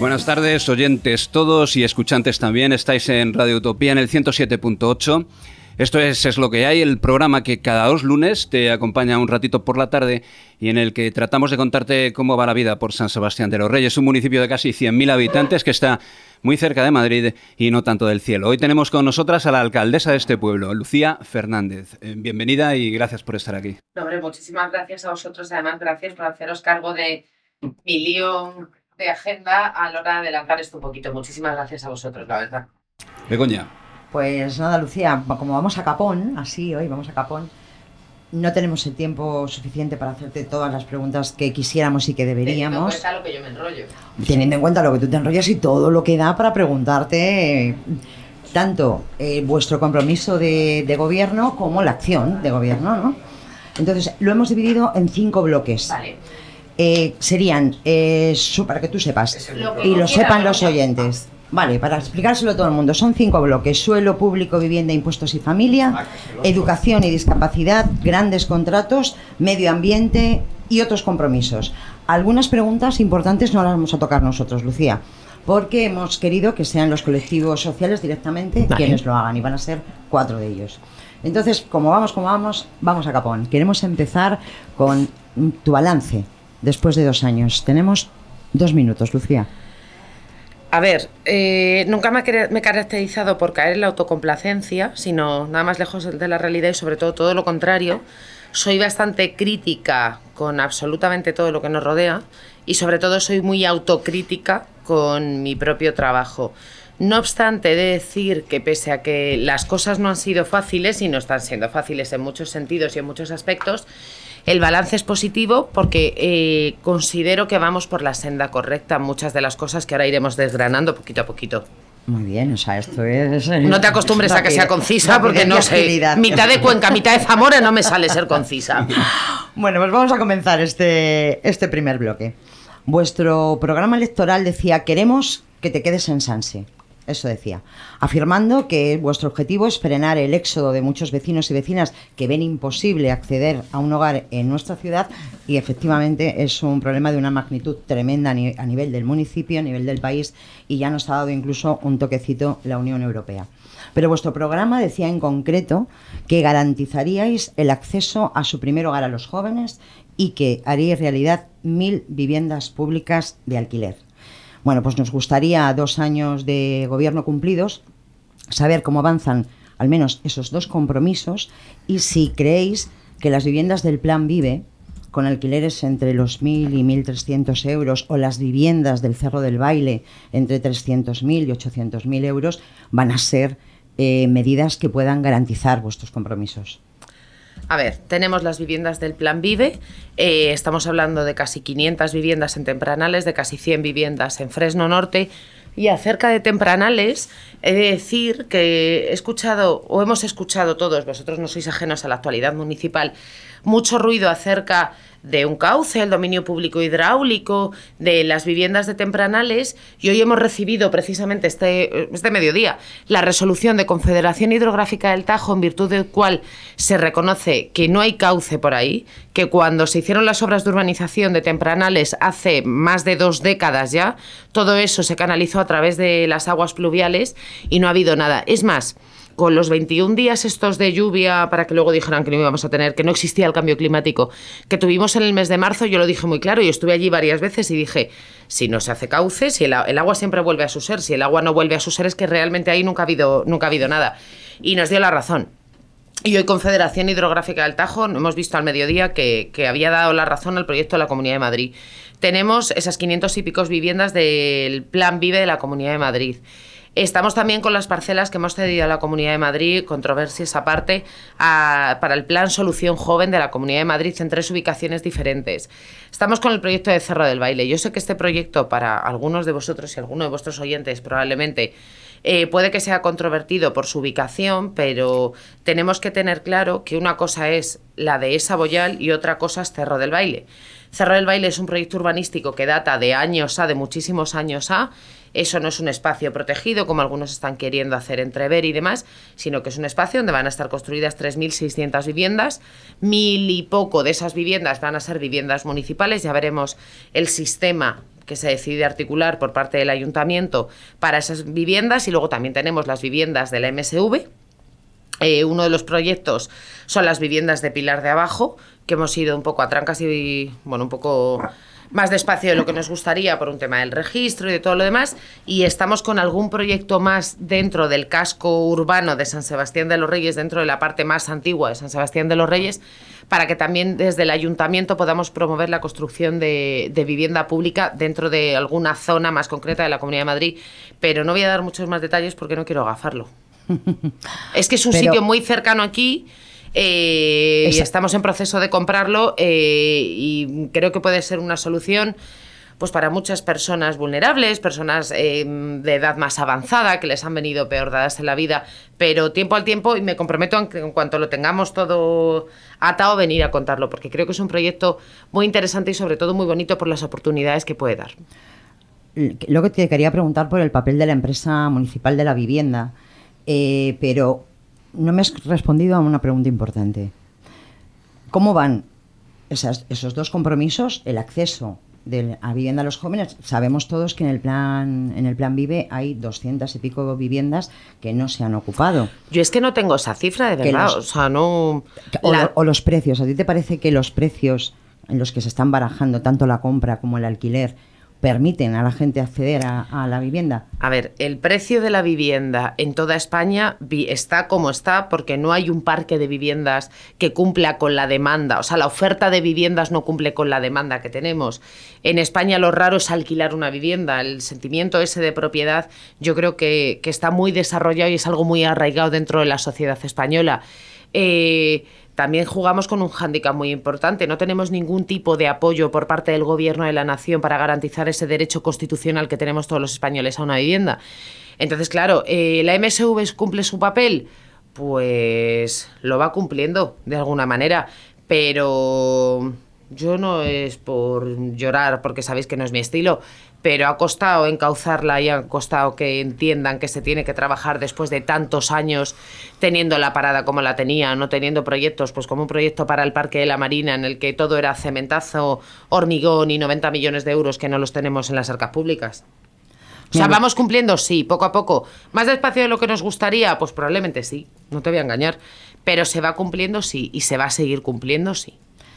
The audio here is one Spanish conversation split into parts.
Buenas tardes, oyentes todos y escuchantes también. Estáis en Radio Utopía en el 107.8. Esto es lo que hay, el programa que cada 2 lunes te acompaña un ratito por la tarde y en el que tratamos de contarte cómo va la vida por San Sebastián de los Reyes, un municipio de casi 100.000 habitantes que está muy cerca de Madrid y no tanto del cielo. Hoy tenemos con nosotras a la alcaldesa de este pueblo, Lucía Fernández. Bienvenida y gracias por estar aquí. No, hombre, muchísimas gracias a vosotros. Además, gracias por haceros cargo de mi lío de agenda a la hora de adelantar esto un poquito. Muchísimas gracias a vosotros, la verdad. Begoña. Pues nada, Lucía, como vamos a capón, hoy vamos a capón, no tenemos el tiempo suficiente para hacerte todas las preguntas que quisiéramos y que deberíamos. Teniendo en cuenta lo que yo me enrollo. Teniendo en cuenta lo que tú te enrollas y todo lo que da para preguntarte tanto vuestro compromiso de gobierno como la acción de gobierno, ¿no? Entonces, lo hemos dividido en 5 bloques. Vale. Serían, para que tú sepas, y lo sepan los oyentes. Vale, para explicárselo a todo el mundo, son 5 bloques: suelo, público, vivienda, impuestos y familia, educación y discapacidad, grandes contratos, medio ambiente y otros compromisos. Algunas preguntas importantes no las vamos a tocar nosotros, Lucía, porque hemos querido que sean los colectivos sociales directamente quienes lo hagan, y van a ser 4 de ellos. Entonces, como vamos a capón. Queremos empezar con tu balance después de 2 años. Tenemos 2 minutos, Lucía. A ver, nunca me he caracterizado por caer en la autocomplacencia, sino nada más lejos de la realidad y sobre todo lo contrario. Soy bastante crítica con absolutamente todo lo que nos rodea y sobre todo soy muy autocrítica con mi propio trabajo. No obstante, he de decir que pese a que las cosas no han sido fáciles y no están siendo fáciles en muchos sentidos y en muchos aspectos, el balance es positivo porque considero que vamos por la senda correcta en muchas de las cosas que ahora iremos desgranando poquito a poquito. Muy bien, o sea, esto es... No te acostumbres a que sea concisa porque no sé, mitad de Cuenca, mitad de Zamora no me sale ser concisa. Bueno, pues vamos a comenzar este primer bloque. Vuestro programa electoral decía: queremos que te quedes en Sanse. Eso decía, afirmando que vuestro objetivo es frenar el éxodo de muchos vecinos y vecinas que ven imposible acceder a un hogar en nuestra ciudad, y efectivamente es un problema de una magnitud tremenda a nivel del municipio, a nivel del país, y ya nos ha dado incluso un toquecito la Unión Europea. Pero vuestro programa decía en concreto que garantizaríais el acceso a su primer hogar a los jóvenes y que haríais realidad 1.000 viviendas públicas de alquiler. Bueno, pues nos gustaría, 2 años de gobierno cumplidos, saber cómo avanzan al menos esos 2 compromisos y si creéis que las viviendas del Plan Vive, con alquileres entre los 1.000 y 1.300 euros, o las viviendas del Cerro del Baile entre 300.000 y 800.000 euros, van a ser medidas que puedan garantizar vuestros compromisos. A ver, tenemos las viviendas del Plan Vive, estamos hablando de casi 500 viviendas en Tempranales, de casi 100 viviendas en Fresno Norte, y acerca de Tempranales, he de decir que hemos escuchado todos, vosotros no sois ajenos a la actualidad municipal, mucho ruido acerca de un cauce, el dominio público hidráulico, de las viviendas de Tempranales, y hoy hemos recibido precisamente este mediodía la resolución de Confederación Hidrográfica del Tajo, en virtud del cual se reconoce que no hay cauce por ahí, que cuando se hicieron las obras de urbanización de Tempranales hace más de 2 décadas ya, todo eso se canalizó a través de las aguas pluviales y no ha habido nada. Es más, con los 21 días estos de lluvia, para que luego dijeran que no íbamos a tener, que no existía el cambio climático, que tuvimos en el mes de marzo, yo lo dije muy claro y estuve allí varias veces y dije, si no se hace cauce, si el agua siempre vuelve a su ser, si el agua no vuelve a su ser es que realmente ahí nunca ha habido nada. Y nos dio la razón. Y hoy Confederación Hidrográfica del Tajo hemos visto al mediodía que había dado la razón al proyecto de la Comunidad de Madrid. Tenemos esas 500 y picos viviendas del Plan Vive de la Comunidad de Madrid. Estamos también con las parcelas que hemos cedido a la Comunidad de Madrid, controversias aparte, para el Plan Solución Joven de la Comunidad de Madrid en 3 ubicaciones diferentes. Estamos con el proyecto de Cerro del Baile. Yo sé que este proyecto, para algunos de vosotros y algunos de vuestros oyentes probablemente, puede que sea controvertido por su ubicación, pero tenemos que tener claro que una cosa es la dehesa Boyal y otra cosa es Cerro del Baile. Cerro del Baile es un proyecto urbanístico que data de de muchísimos años. Eso no es un espacio protegido, como algunos están queriendo hacer entrever y demás, sino que es un espacio donde van a estar construidas 3.600 viviendas, 1.000 y poco de esas viviendas van a ser viviendas municipales. Ya veremos el sistema que se decide articular por parte del ayuntamiento para esas viviendas, y luego también tenemos las viviendas de la MSV. Uno de los proyectos son las viviendas de Pilar de Abajo, que hemos ido un poco a trancas y, bueno, un poco más despacio de lo que nos gustaría por un tema del registro y de todo lo demás, y estamos con algún proyecto más dentro del casco urbano de San Sebastián de los Reyes, dentro de la parte más antigua de San Sebastián de los Reyes, para que también desde el ayuntamiento podamos promover la construcción de vivienda pública dentro de alguna zona más concreta de la Comunidad de Madrid, pero no voy a dar muchos más detalles porque no quiero agafarlo. Es que es un sitio muy cercano aquí, y estamos en proceso de comprarlo, y creo que puede ser una solución pues para muchas personas vulnerables, personas de edad más avanzada, que les han venido peor dadas en la vida, pero tiempo al tiempo, y me comprometo a que en cuanto lo tengamos todo atado, venir a contarlo, porque creo que es un proyecto muy interesante y sobre todo muy bonito por las oportunidades que puede dar. Lo que te quería preguntar por el papel de la empresa municipal de la vivienda, pero no me has respondido a una pregunta importante. ¿Cómo van esos dos compromisos? El acceso a vivienda a los jóvenes. Sabemos todos que en el plan Vive hay 200 y pico viviendas que no se han ocupado. Yo es que no tengo esa cifra, de verdad. O sea, no... O los precios. ¿A ti te parece que los precios en los que se están barajando tanto la compra como el alquiler permiten a la gente acceder a la vivienda? A ver, el precio de la vivienda en toda España está como está porque no hay un parque de viviendas que cumpla con la demanda. O sea, la oferta de viviendas no cumple con la demanda que tenemos. En España lo raro es alquilar una vivienda. El sentimiento ese de propiedad yo creo que está muy desarrollado y es algo muy arraigado dentro de la sociedad española. También jugamos con un hándicap muy importante. No tenemos ningún tipo de apoyo por parte del Gobierno de la Nación para garantizar ese derecho constitucional que tenemos todos los españoles a una vivienda. Entonces, claro, ¿la MSV cumple su papel? Pues lo va cumpliendo de alguna manera, pero yo no es por llorar, porque sabéis que no es mi estilo, pero ha costado encauzarla y ha costado que entiendan que se tiene que trabajar después de tantos años teniendo la parada como la tenía, no teniendo proyectos, pues como un proyecto para el Parque de la Marina en el que todo era cementazo, hormigón y 90 millones de euros que no los tenemos en las arcas públicas. O sea, ¿vamos cumpliendo? Sí, poco a poco. ¿Más despacio de lo que nos gustaría? Pues probablemente sí, no te voy a engañar. Pero se va cumpliendo, sí, y se va a seguir cumpliendo, sí.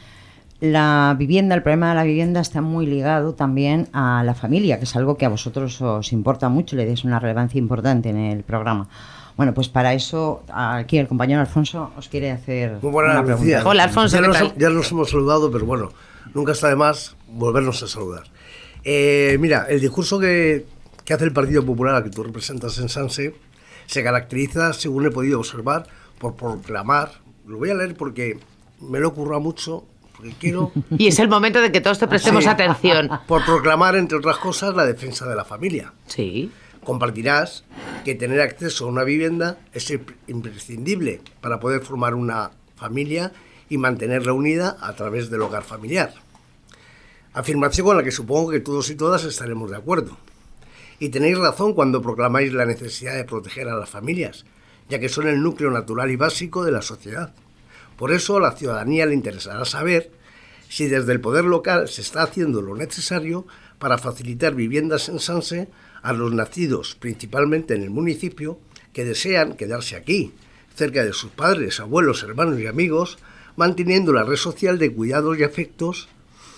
La vivienda, el problema de la vivienda está muy ligado también a la familia, que es algo que a vosotros os importa mucho, le dais una relevancia importante en el programa. Bueno, pues para eso aquí el compañero Alfonso os quiere hacer una pregunta. Hola, Alfonso, ¿qué tal? Ya nos hemos saludado, pero bueno, nunca está de más volvernos a saludar. Mira, el discurso que hace el Partido Popular, al que tú representas en Sanse, se caracteriza, según he podido observar, por proclamar, lo voy a leer porque me lo ocurra mucho, porque quiero... Y es el momento de que todos te prestemos atención. Por proclamar, entre otras cosas, la defensa de la familia. Sí. Compartirás que tener acceso a una vivienda es imprescindible para poder formar una familia y mantenerla unida a través del hogar familiar. Afirmación con la que supongo que todos y todas estaremos de acuerdo. Y tenéis razón cuando proclamáis la necesidad de proteger a las familias, ya que son el núcleo natural y básico de la sociedad. Por eso a la ciudadanía le interesará saber si desde el poder local se está haciendo lo necesario para facilitar viviendas en Sanse a los nacidos principalmente en el municipio que desean quedarse aquí, cerca de sus padres, abuelos, hermanos y amigos, manteniendo la red social de cuidados y afectos.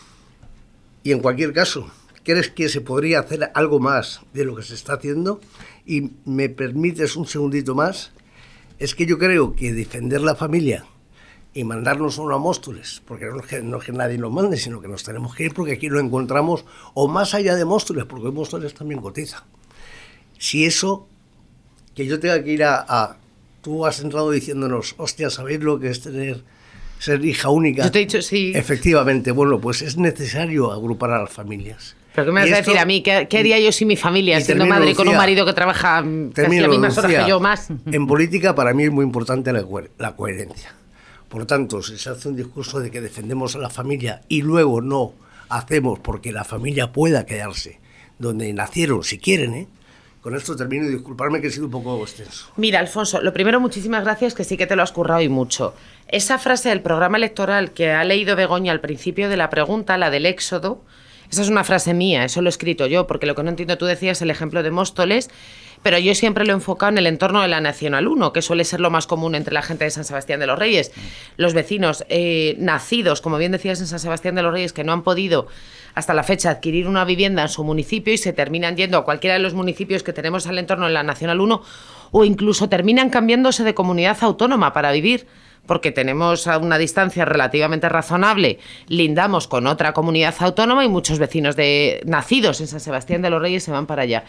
Y en cualquier caso, ¿crees que se podría hacer algo más de lo que se está haciendo? Y me permites un segundito más, es que yo creo que defender la familia y mandarnos a una Móstoles, porque no es que nadie nos mande, sino que nos tenemos que ir porque aquí lo encontramos, o más allá de Móstoles, porque Móstoles también cotiza. Si eso, que yo tenga que ir tú has entrado diciéndonos, hostia, ¿sabéis lo que es ser hija única? Yo te he dicho sí. Efectivamente, bueno, pues es necesario agrupar a las familias. ¿Pero qué me vas a decir a mí? ¿Qué haría yo sin mi familia, siendo madre con un marido que trabaja casi las mismas horas que yo más? En política para mí es muy importante la coherencia. Por tanto, si se hace un discurso de que defendemos a la familia y luego no hacemos porque la familia pueda quedarse donde nacieron, si quieren, Con esto termino y disculparme que he sido un poco extenso. Mira, Alfonso, lo primero, muchísimas gracias, que sí que te lo has currado y mucho. Esa frase del programa electoral que ha leído Begoña al principio de la pregunta, la del éxodo, Esa es una frase mía, eso lo he escrito yo, porque lo que no entiendo, tú decías el ejemplo de Móstoles, pero yo siempre lo he enfocado en el entorno de la Nacional 1, que suele ser lo más común entre la gente de San Sebastián de los Reyes. Los vecinos nacidos, como bien decías, en San Sebastián de los Reyes, que no han podido hasta la fecha adquirir una vivienda en su municipio y se terminan yendo a cualquiera de los municipios que tenemos al entorno de la Nacional 1, o incluso terminan cambiándose de comunidad autónoma para vivir, porque tenemos a una distancia relativamente razonable, lindamos con otra comunidad autónoma y muchos vecinos nacidos en San Sebastián de los Reyes se van para allá.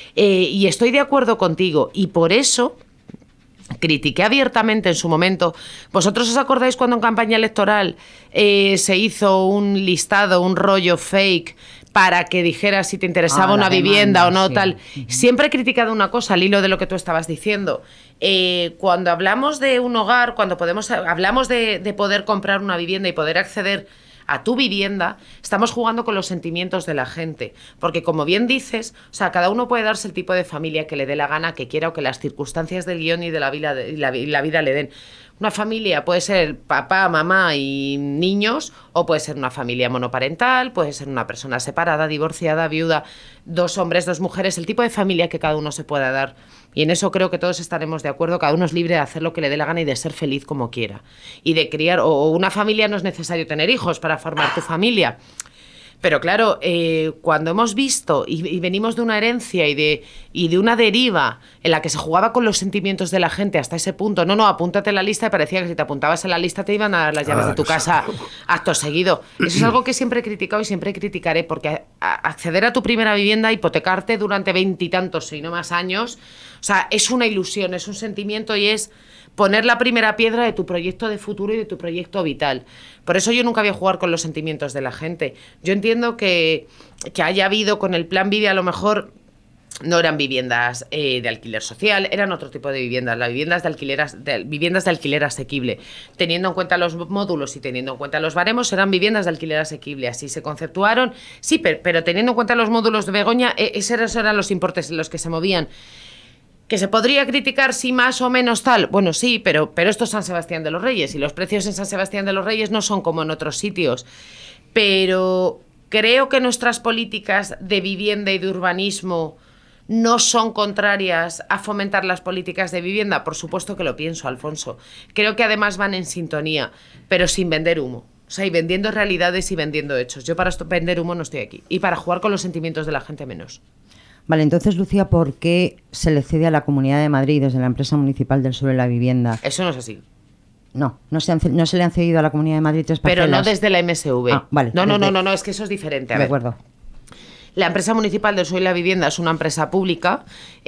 Y estoy de acuerdo contigo, y por eso critiqué abiertamente en su momento. ¿Vosotros os acordáis cuando en campaña electoral se hizo un listado, un rollo fake para que dijeras si te interesaba una vivienda o no, sí, tal? Siempre he criticado una cosa al hilo de lo que tú estabas diciendo. Cuando hablamos de un hogar, cuando hablamos de poder comprar una vivienda y poder acceder a tu vivienda, estamos jugando con los sentimientos de la gente, porque como bien dices, o sea, cada uno puede darse el tipo de familia que le dé la gana, que quiera, o que las circunstancias del guión y de la vida le den. Una familia puede ser papá, mamá y niños, o puede ser una familia monoparental, puede ser una persona separada, divorciada, viuda, 2 hombres, 2 mujeres, el tipo de familia que cada uno se pueda dar. Y en eso creo que todos estaremos de acuerdo, cada uno es libre de hacer lo que le dé la gana y de ser feliz como quiera. Y de criar, o una familia no es necesario tener hijos para formar tu familia. Pero claro, cuando hemos visto y venimos de una herencia y de una deriva en la que se jugaba con los sentimientos de la gente hasta ese punto, no, apúntate en la lista, y parecía que si te apuntabas en la lista te iban a dar las llaves de tu casa acto seguido. Eso es algo que siempre he criticado y siempre criticaré, porque acceder a tu primera vivienda, hipotecarte durante 20 y tantos, si no más años, o sea, es una ilusión, es un sentimiento y es poner la primera piedra de tu proyecto de futuro y de tu proyecto vital. Por eso yo nunca voy a jugar con los sentimientos de la gente. Yo entiendo que haya habido con el Plan Vive, a lo mejor no eran viviendas de alquiler social, eran otro tipo de viviendas, las viviendas de alquiler asequible. Teniendo en cuenta los módulos y teniendo en cuenta los baremos, eran viviendas de alquiler asequible, así se conceptuaron. Sí, pero teniendo en cuenta los módulos de Begoña, esos eran los importes en los que se movían. ¿Que se podría criticar si más o menos tal? Bueno, sí, pero esto es San Sebastián de los Reyes y los precios en San Sebastián de los Reyes no son como en otros sitios. Pero creo que nuestras políticas de vivienda y de urbanismo no son contrarias a fomentar las políticas de vivienda. Por supuesto que lo pienso, Alfonso. Creo que además van en sintonía, pero sin vender humo. O sea, y vendiendo realidades y vendiendo hechos. Yo para vender humo no estoy aquí. Y para jugar con los sentimientos de la gente menos. Vale, entonces, Lucía, ¿por qué se le cede a la Comunidad de Madrid desde la Empresa Municipal del Suelo y la Vivienda? Eso no es así. No se le han cedido a la Comunidad de Madrid 3 parcelas. Pero no desde la MSV. Ah, vale. No, es que eso es diferente. De acuerdo. La Empresa Municipal del Suelo y la Vivienda es una empresa pública,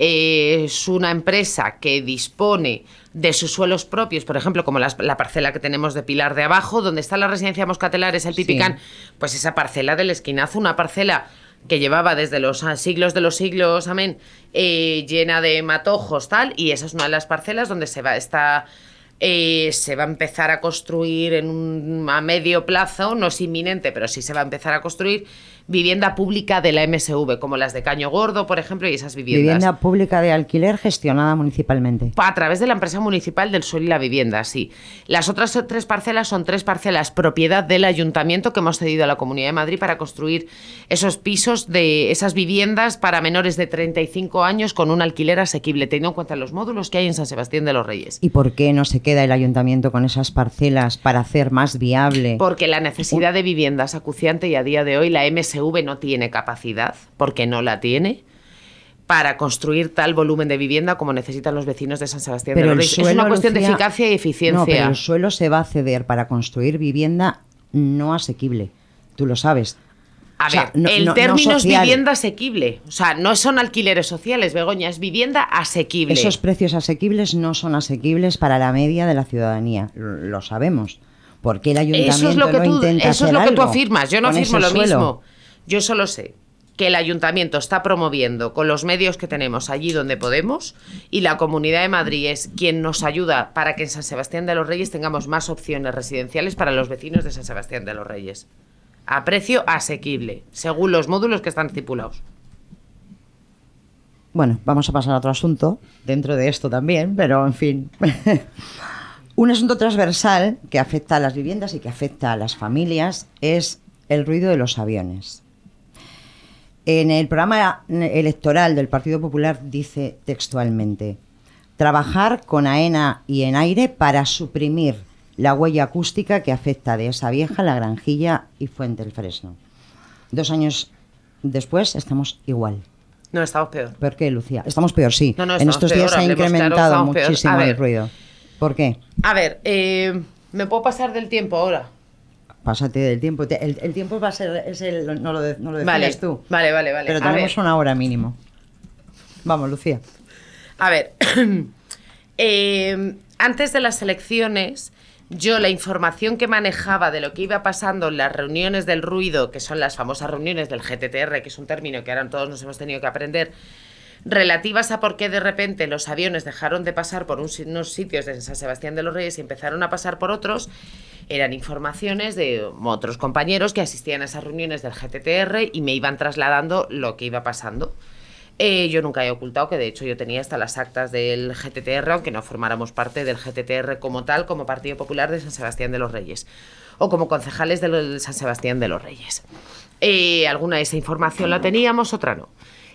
es una empresa que dispone de sus suelos propios, por ejemplo, como la parcela que tenemos de Pilar de Abajo, donde está la residencia Moscatelares, el Pipicán, sí. Pues esa parcela del esquinazo, una parcela que llevaba desde los siglos de los siglos, amén, llena de matojos, tal, y esa es una de las parcelas donde se va a empezar a construir a medio plazo, no es inminente, pero sí se va a empezar a construir vivienda pública de la MSV, como las de Caño Gordo, por ejemplo, y esas viviendas. Vivienda pública de alquiler gestionada municipalmente. A través de la Empresa Municipal del Suelo y la Vivienda, sí. Las otras 3 parcelas son 3 parcelas propiedad del Ayuntamiento que hemos cedido a la Comunidad de Madrid para construir esos pisos de esas viviendas para menores de 35 años con un alquiler asequible, teniendo en cuenta los módulos que hay en San Sebastián de los Reyes. ¿Y por qué no se queda el Ayuntamiento con esas parcelas para hacer más viable? Porque la necesidad de vivienda es acuciante y a día de hoy la MSV no tiene capacidad, porque no la tiene, para construir tal volumen de vivienda como necesitan los vecinos de San Sebastián de los Reyes. Es una cuestión de eficacia y eficiencia. No, pero el suelo se va a ceder para construir vivienda no asequible. Tú lo sabes. A ver, el término es vivienda asequible. O sea, no son alquileres sociales, Begoña, es vivienda asequible. Esos precios asequibles no son asequibles para la media de la ciudadanía. Lo sabemos. ¿Por qué el Ayuntamiento no intenta hacer algo? Eso es lo que tú afirmas. Yo no afirmo lo mismo. Yo solo sé que el Ayuntamiento está promoviendo con los medios que tenemos allí donde podemos, y la Comunidad de Madrid es quien nos ayuda para que en San Sebastián de los Reyes tengamos más opciones residenciales para los vecinos de San Sebastián de los Reyes. A precio asequible, según los módulos que están estipulados. Bueno, vamos a pasar a otro asunto, dentro de esto también, pero en fin. Un asunto transversal que afecta a las viviendas y que afecta a las familias es el ruido de los aviones. En el programa electoral del Partido Popular dice textualmente: trabajar con AENA y ENAIRE para suprimir la huella acústica que afecta de esa vieja, La Granjilla y Fuente del Fresno. 2 años después estamos igual. No, estamos peor. ¿Por qué, Lucía? Estamos peor, sí. No, en estos días se ha incrementado muchísimo el ruido. ¿Por qué? A ver, ¿me puedo pasar del tiempo ahora? Pásate del tiempo. El tiempo va a ser... no lo defines tú. Vale. Pero tenemos una hora mínimo. Vamos, Lucía. A ver, antes de las elecciones, yo la información que manejaba de lo que iba pasando en las reuniones del ruido, que son las famosas reuniones del GTTR, que es un término que ahora todos nos hemos tenido que aprender, relativas a por qué de repente los aviones dejaron de pasar por unos sitios de San Sebastián de los Reyes y empezaron a pasar por otros, eran informaciones de otros compañeros que asistían a esas reuniones del GTTR y me iban trasladando lo que iba pasando. Yo nunca he ocultado que de hecho yo tenía hasta las actas del GTTR, aunque no formáramos parte del GTTR como tal, como Partido Popular de San Sebastián de los Reyes, o como concejales de San Sebastián de los Reyes. Alguna de esa información la teníamos, otra no.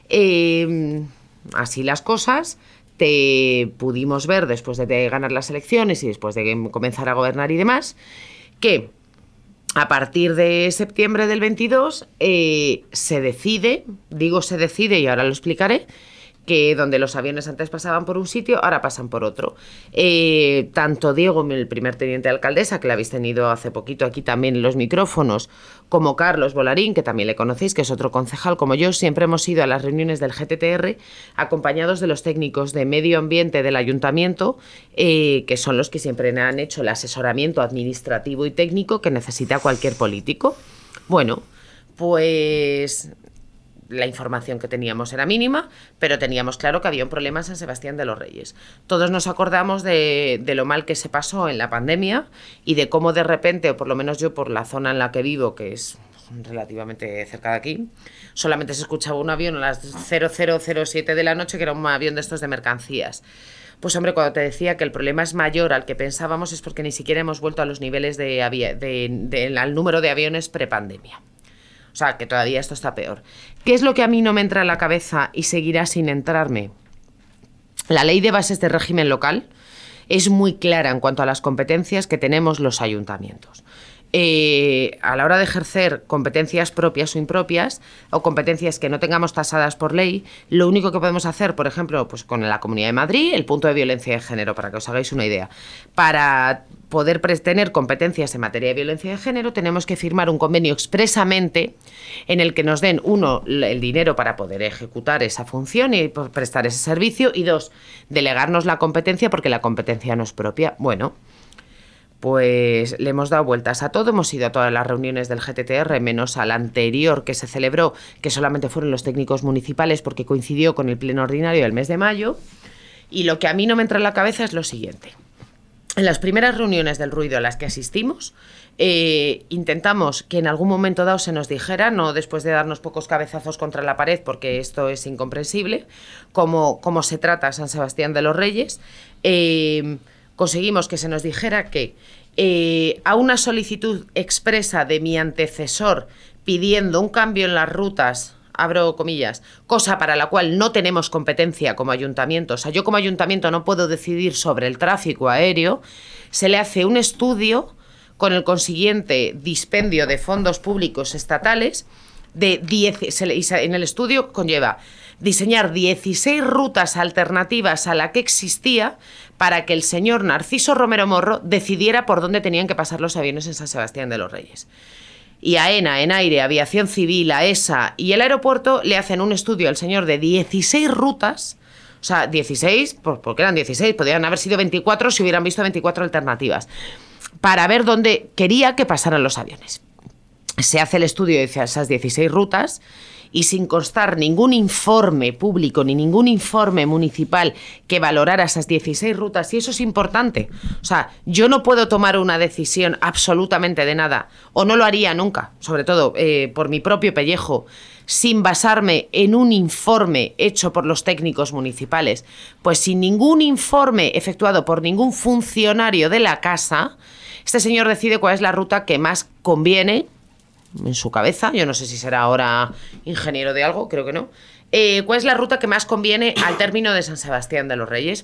Así las cosas, te pudimos ver después de ganar las elecciones y después de comenzar a gobernar y demás, que a partir de septiembre del 22 se decide y ahora lo explicaré, que donde los aviones antes pasaban por un sitio, ahora pasan por otro. Tanto Diego, el primer teniente de alcaldesa, que la habéis tenido hace poquito aquí también en los micrófonos, como Carlos Volarín, que también le conocéis, que es otro concejal como yo, siempre hemos ido a las reuniones del GTTR acompañados de los técnicos de medio ambiente del ayuntamiento, que son los que siempre han hecho el asesoramiento administrativo y técnico que necesita cualquier político. Bueno, pues la información que teníamos era mínima, pero teníamos claro que había un problema en San Sebastián de los Reyes. Todos nos acordamos de lo mal que se pasó en la pandemia y de cómo de repente, o por lo menos yo por la zona en la que vivo, que es relativamente cerca de aquí, solamente se escuchaba un avión a las 00:07 de la noche, que era un avión de estos de mercancías. Pues hombre, cuando te decía que el problema es mayor al que pensábamos es porque ni siquiera hemos vuelto a los niveles al número de aviones prepandemia. O sea, que todavía esto está peor. ¿Qué es lo que a mí no me entra en la cabeza y seguirá sin entrarme? La ley de bases de régimen local es muy clara en cuanto a las competencias que tenemos los ayuntamientos. A la hora de ejercer competencias propias o impropias, o competencias que no tengamos tasadas por ley, lo único que podemos hacer, por ejemplo, pues con la Comunidad de Madrid, el punto de violencia de género, para que os hagáis una idea. Para poder tener competencias en materia de violencia de género, tenemos que firmar un convenio expresamente en el que nos den, 1, el dinero para poder ejecutar esa función y prestar ese servicio, y 2, delegarnos la competencia porque la competencia no es propia. Bueno, pues le hemos dado vueltas a todo, hemos ido a todas las reuniones del GTTR, menos a la anterior que se celebró, que solamente fueron los técnicos municipales porque coincidió con el pleno ordinario del mes de mayo, y lo que a mí no me entra en la cabeza es lo siguiente. En las primeras reuniones del ruido a las que asistimos, intentamos que en algún momento dado se nos dijera, no después de darnos pocos cabezazos contra la pared, porque esto es incomprensible, cómo se trata a San Sebastián de los Reyes. Conseguimos que se nos dijera que a una solicitud expresa de mi antecesor pidiendo un cambio en las rutas, abro comillas, cosa para la cual no tenemos competencia como ayuntamiento, o sea, yo como ayuntamiento no puedo decidir sobre el tráfico aéreo, se le hace un estudio con el consiguiente dispendio de fondos públicos estatales en el estudio conlleva diseñar 16 rutas alternativas a la que existía para que el señor Narciso Romero Morro decidiera por dónde tenían que pasar los aviones en San Sebastián de los Reyes. Y AENA, ENAIRE, Aviación Civil, AESA y el aeropuerto le hacen un estudio al señor de 16 rutas, o sea, 16, porque eran 16, podrían haber sido 24 si hubieran visto 24 alternativas, para ver dónde quería que pasaran los aviones. Se hace el estudio de esas 16 rutas y sin constar ningún informe público ni ningún informe municipal que valorara esas 16 rutas, y eso es importante. O sea, yo no puedo tomar una decisión absolutamente de nada, o no lo haría nunca, sobre todo por mi propio pellejo, sin basarme en un informe hecho por los técnicos municipales. Pues sin ningún informe efectuado por ningún funcionario de la casa, este señor decide cuál es la ruta que más conviene en su cabeza, yo no sé si será ahora ingeniero de algo, creo que no, ¿cuál es la ruta que más conviene al término de San Sebastián de los Reyes?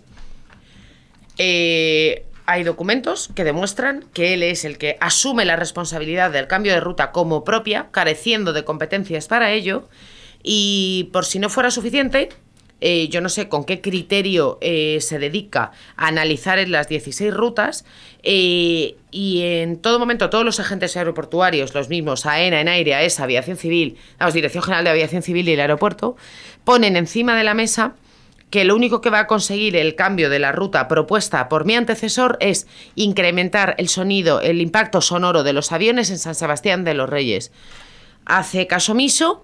Hay documentos que demuestran que él es el que asume la responsabilidad del cambio de ruta como propia, careciendo de competencias para ello, y por si no fuera suficiente, yo no sé con qué criterio se dedica a analizar en las 16 rutas, y en todo momento todos los agentes aeroportuarios, los mismos, AENA, ENAIRE, AESA, Aviación Civil, Dirección General de Aviación Civil y el aeropuerto, ponen encima de la mesa que lo único que va a conseguir el cambio de la ruta propuesta por mi antecesor es incrementar el sonido, el impacto sonoro de los aviones en San Sebastián de los Reyes. Hace caso omiso,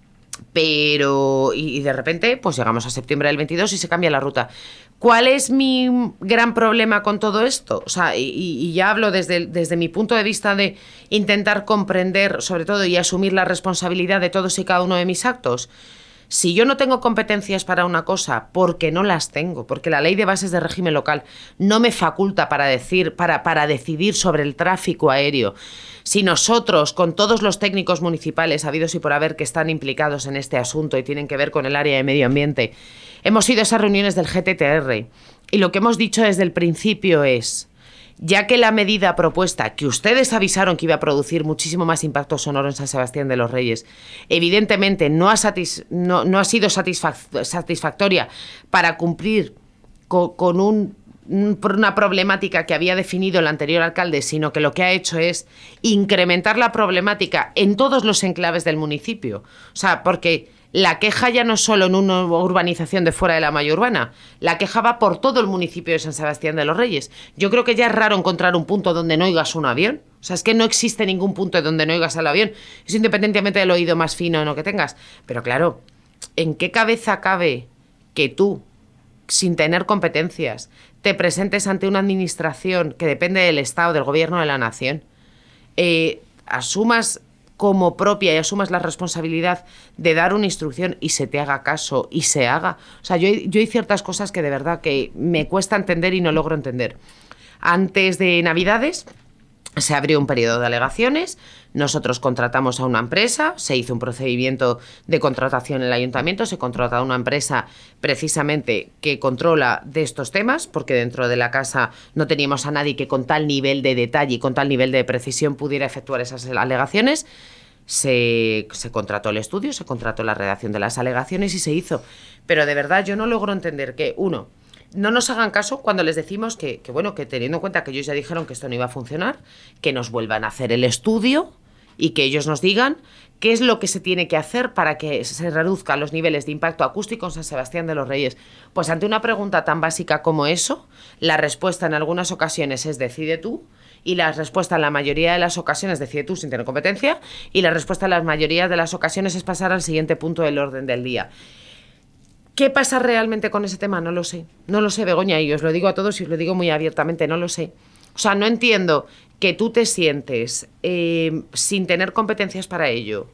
pero y de repente pues llegamos a septiembre del 22 y se cambia la ruta. ¿Cuál es mi gran problema con todo esto? O sea, y ya hablo desde mi punto de vista de intentar comprender, sobre todo, y asumir la responsabilidad de todos y cada uno de mis actos. Si yo no tengo competencias para una cosa, porque no las tengo, porque la ley de bases de régimen local no me faculta para decidir sobre el tráfico aéreo, si nosotros, con todos los técnicos municipales habidos y por haber que están implicados en este asunto y tienen que ver con el área de medio ambiente, hemos ido a esas reuniones del GTTR y lo que hemos dicho desde el principio es: ya que la medida propuesta, que ustedes avisaron que iba a producir muchísimo más impacto sonoro en San Sebastián de los Reyes, evidentemente no ha sido satisfactoria para cumplir con una problemática que había definido el anterior alcalde, sino que lo que ha hecho es incrementar la problemática en todos los enclaves del municipio. O sea, porque la queja ya no es solo en una urbanización de fuera de la malla urbana, la queja va por todo el municipio de San Sebastián de los Reyes. Yo creo que ya es raro encontrar un punto donde no oigas un avión. O sea, es que no existe ningún punto donde no oigas al avión. Eso independientemente del oído más fino o no que tengas. Pero claro, ¿en qué cabeza cabe que tú, sin tener competencias, te presentes ante una administración que depende del Estado, del gobierno de la nación, asumas como propia y asumas la responsabilidad de dar una instrucción y se te haga caso y se haga? O sea, yo hay ciertas cosas que de verdad que me cuesta entender y no logro entender. Antes de Navidades se abrió un periodo de alegaciones, nosotros contratamos a una empresa, se hizo un procedimiento de contratación en el ayuntamiento, se contrató a una empresa precisamente que controla de estos temas, porque dentro de la casa no teníamos a nadie que con tal nivel de detalle y con tal nivel de precisión pudiera efectuar esas alegaciones. Se contrató el estudio, se contrató la redacción de las alegaciones y se hizo. Pero de verdad yo no logro entender que, uno, no nos hagan caso cuando les decimos que teniendo en cuenta que ellos ya dijeron que esto no iba a funcionar, que nos vuelvan a hacer el estudio y que ellos nos digan qué es lo que se tiene que hacer para que se reduzcan los niveles de impacto acústico en San Sebastián de los Reyes. Pues ante una pregunta tan básica como eso, la respuesta en algunas ocasiones es decide tú, y la respuesta en la mayoría de las ocasiones decide tú sin tener competencia, y la respuesta en la mayoría de las ocasiones es pasar al siguiente punto del orden del día. ¿Qué pasa realmente con ese tema? No lo sé, Begoña, y os lo digo a todos y os lo digo muy abiertamente, no lo sé. O sea, no entiendo que tú te sientes sin tener competencias para ello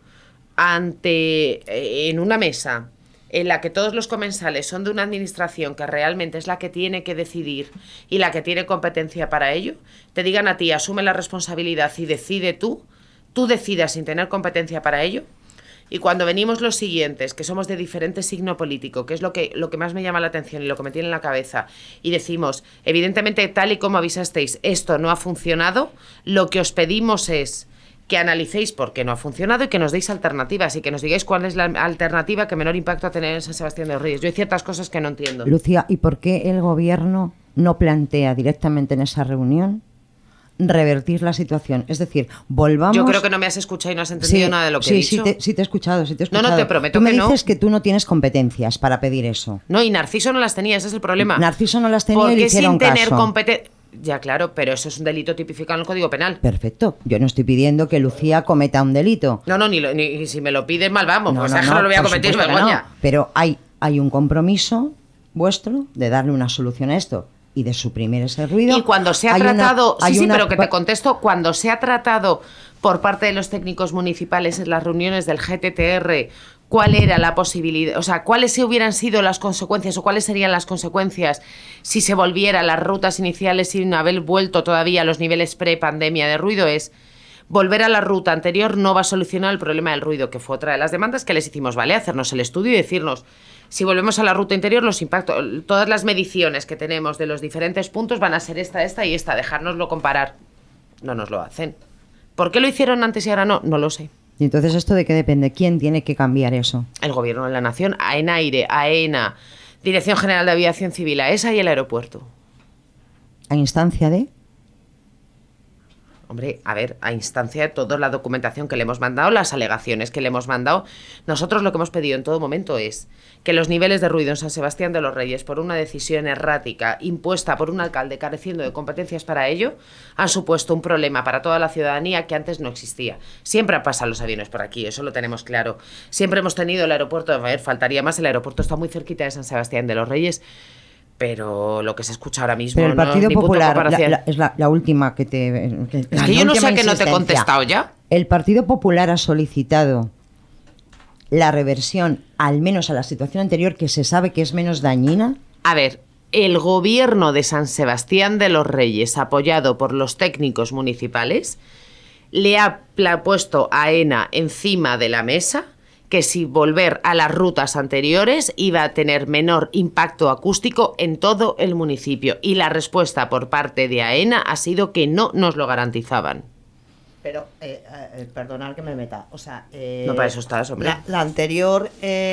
en una mesa en la que todos los comensales son de una administración que realmente es la que tiene que decidir y la que tiene competencia para ello, te digan a ti, asume la responsabilidad y decide tú decidas sin tener competencia para ello. Y cuando venimos los siguientes, que somos de diferente signo político, que es lo que más me llama la atención y lo que me tiene en la cabeza, y decimos, evidentemente, tal y como avisasteis, esto no ha funcionado, lo que os pedimos es que analicéis por qué no ha funcionado y que nos deis alternativas y que nos digáis cuál es la alternativa que menor impacto va a tener en San Sebastián de los Reyes. Yo hay ciertas cosas que no entiendo. Lucía, ¿y por qué el gobierno no plantea directamente en esa reunión revertir la situación? Es decir, volvamos... Yo creo que no me has escuchado y no has entendido nada de lo que he dicho. Sí te he escuchado. No, te prometo que no. Tú me dices no. que tú no tienes competencias para pedir eso. No, y Narciso no las tenía, ese es el problema. Narciso no las tenía y le hicieron caso. ¿Por qué sin tener competencia? Ya, claro, pero eso es un delito tipificado en el Código Penal. Perfecto. Yo no estoy pidiendo que Lucía cometa un delito. No, ni si me lo pides mal vamos. No, lo voy a cometer, Begoña. No. Pero hay un compromiso vuestro de darle una solución a esto y de suprimir ese ruido. Y cuando se ha tratado... pero que te contesto, cuando se ha tratado por parte de los técnicos municipales en las reuniones del GTTR, ¿cuál era la posibilidad? O sea, ¿cuáles hubieran sido las consecuencias o cuáles serían las consecuencias si se volviera a las rutas iniciales sin haber vuelto todavía a los niveles pre-pandemia de ruido? volver a la ruta anterior no va a solucionar el problema del ruido, que fue otra de las demandas que les hicimos, ¿vale? Hacernos el estudio y decirnos, si volvemos a la ruta interior, los impactos, todas las mediciones que tenemos de los diferentes puntos van a ser esta y esta, dejárnoslo comparar. No nos lo hacen. ¿Por qué lo hicieron antes y ahora no? No lo sé. ¿Y entonces esto de qué depende? ¿Quién tiene que cambiar eso? El Gobierno de la Nación, AENAIRE, AENA, Dirección General de Aviación Civil, AESA y el aeropuerto. ¿A instancia de...? Hombre, a ver, a instancia de toda la documentación que le hemos mandado, las alegaciones que le hemos mandado, nosotros lo que hemos pedido en todo momento es que los niveles de ruido en San Sebastián de los Reyes, por una decisión errática impuesta por un alcalde careciendo de competencias para ello, han supuesto un problema para toda la ciudadanía que antes no existía. Siempre pasan los aviones por aquí, eso lo tenemos claro. Siempre hemos tenido el aeropuerto, a ver, faltaría más, el aeropuerto está muy cerquita de San Sebastián de los Reyes, pero lo que se escucha ahora mismo... Pero el Partido no, Popular, es la última que te... Es que yo no sé a qué no te he contestado ya. El Partido Popular ha solicitado la reversión, al menos a la situación anterior, que se sabe que es menos dañina. A ver, el Gobierno de San Sebastián de los Reyes, apoyado por los técnicos municipales, le ha puesto a AENA encima de la mesa que si volver a las rutas anteriores iba a tener menor impacto acústico en todo el municipio. Y la respuesta por parte de AENA ha sido que no nos lo garantizaban. Pero, perdonad que me meta, o sea... no para eso estás, hombre. La anterior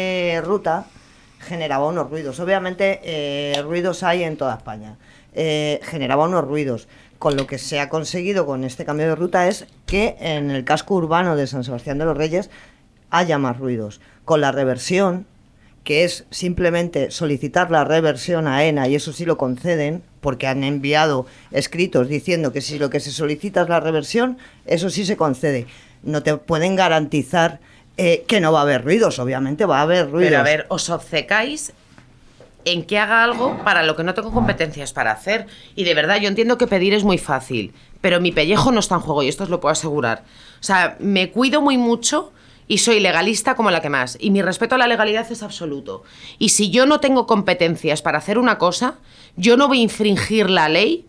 ruta generaba unos ruidos. Obviamente, ruidos hay en toda España. Generaba unos ruidos. Con lo que se ha conseguido con este cambio de ruta es que en el casco urbano de San Sebastián de los Reyes haya más ruidos. Con la reversión, que es simplemente solicitar la reversión a AENA, y eso sí lo conceden, porque han enviado escritos diciendo que si lo que se solicita es la reversión, eso sí se concede. No te pueden garantizar que no va a haber ruidos, obviamente va a haber ruidos. Pero a ver, os obcecáis en que haga algo para lo que no tengo competencias para hacer. Y de verdad, yo entiendo que pedir es muy fácil, pero mi pellejo no está en juego, y esto os lo puedo asegurar. O sea, me cuido muy mucho y soy legalista como la que más. Y mi respeto a la legalidad es absoluto. Y si yo no tengo competencias para hacer una cosa, yo no voy a infringir la ley,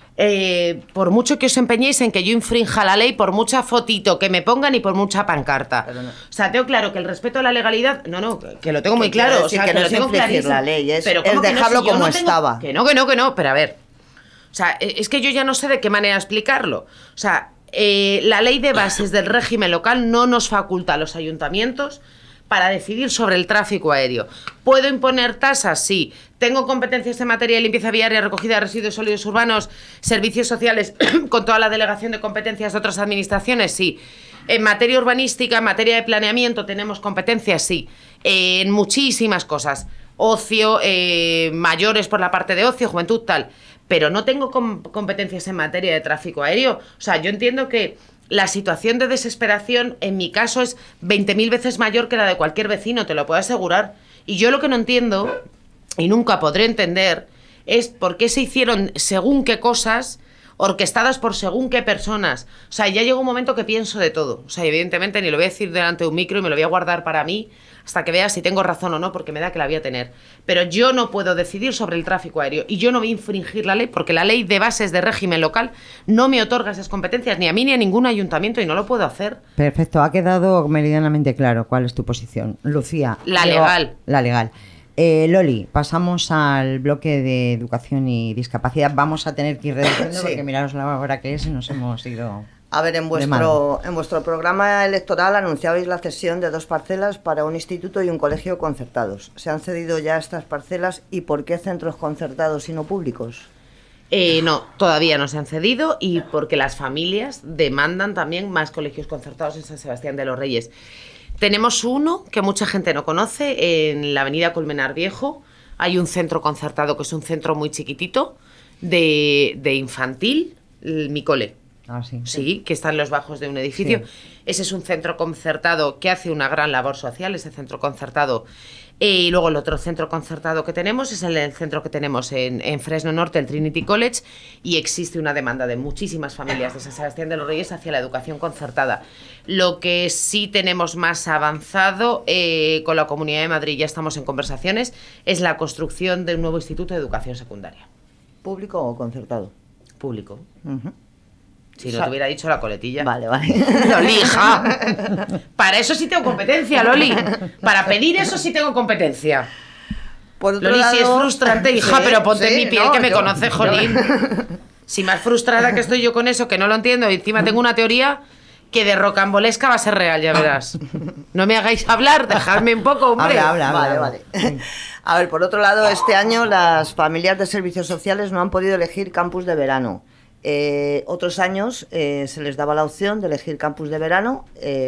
por mucho que os empeñéis en que yo infrinja la ley, por mucha fotito que me pongan y por mucha pancarta. No. O sea, tengo claro que el respeto a la legalidad... No, que lo tengo muy claro. O sea, que no lo es tengo infringir clarísimo. la ley, es ¿cómo que no? dejarlo Si yo como no tengo... estaba. Que no, pero a ver. O sea, es que yo ya no sé de qué manera explicarlo. O sea, la ley de bases del régimen local no nos faculta a los ayuntamientos para decidir sobre el tráfico aéreo. ¿Puedo imponer tasas? Sí. ¿Tengo competencias en materia de limpieza viaria, recogida de residuos sólidos urbanos, servicios sociales, con toda la delegación de competencias de otras administraciones? Sí. En materia urbanística, en materia de planeamiento, ¿tenemos competencias? Sí. En muchísimas cosas. Ocio, mayores por la parte de ocio, juventud, tal. Pero no tengo competencias en materia de tráfico aéreo. O sea, yo entiendo que la situación de desesperación, en mi caso, es 20.000 veces mayor que la de cualquier vecino, te lo puedo asegurar. Y yo lo que no entiendo, y nunca podré entender, es por qué se hicieron según qué cosas, orquestadas por según qué personas. O sea, ya llegó un momento que pienso de todo. O sea, evidentemente ni lo voy a decir delante de un micro y me lo voy a guardar para mí hasta que vea si tengo razón o no, porque me da que la voy a tener. Pero yo no puedo decidir sobre el tráfico aéreo y yo no voy a infringir la ley porque la ley de bases de régimen local no me otorga esas competencias ni a mí ni a ningún ayuntamiento y no lo puedo hacer. Perfecto, ha quedado meridianamente claro cuál es tu posición. Lucía. Legal. La legal. Loli, pasamos al bloque de educación y discapacidad. Vamos a tener que ir reduciendo Sí. porque miraros la hora que es y nos hemos ido... A ver, en vuestro programa electoral anunciabais la cesión de 2 parcelas para un instituto y un colegio concertados. ¿Se han cedido ya estas parcelas y por qué centros concertados y no públicos? No, todavía no se han cedido y porque las familias demandan también más colegios concertados en San Sebastián de los Reyes. Tenemos uno que mucha gente no conoce, en la avenida Colmenar Viejo. Hay un centro concertado que es un centro muy chiquitito de infantil, mi cole. Ah, sí. Sí, que está en los bajos de un edificio. Sí. Ese es un centro concertado que hace una gran labor social, ese centro concertado. Y luego el otro centro concertado que tenemos es el centro que tenemos en Fresno Norte, el Trinity College, y existe una demanda de muchísimas familias de San Sebastián de los Reyes hacia la educación concertada. Lo que sí tenemos más avanzado con la Comunidad de Madrid, ya estamos en conversaciones, es la construcción de un nuevo instituto de educación secundaria. ¿Público o concertado? Público. Uh-huh. Si no te hubiera dicho la coletilla. Vale. Loli, hija. Para eso sí tengo competencia, Loli. Para pedir eso sí tengo competencia. Por otro Loli, lado, sí es frustrante, hija, sí, pero ponte en mi piel, no, que me yo- conoce, jolín. Si más frustrada que estoy yo con eso, que no lo entiendo, y encima tengo una teoría que de rocambolesca va a ser real, ya verás. No me hagáis hablar, dejadme un poco, hombre. Habla. Vale. A ver, por otro lado, este año las familias de servicios sociales no han podido elegir campus de verano. Otros años se les daba la opción de elegir campus de verano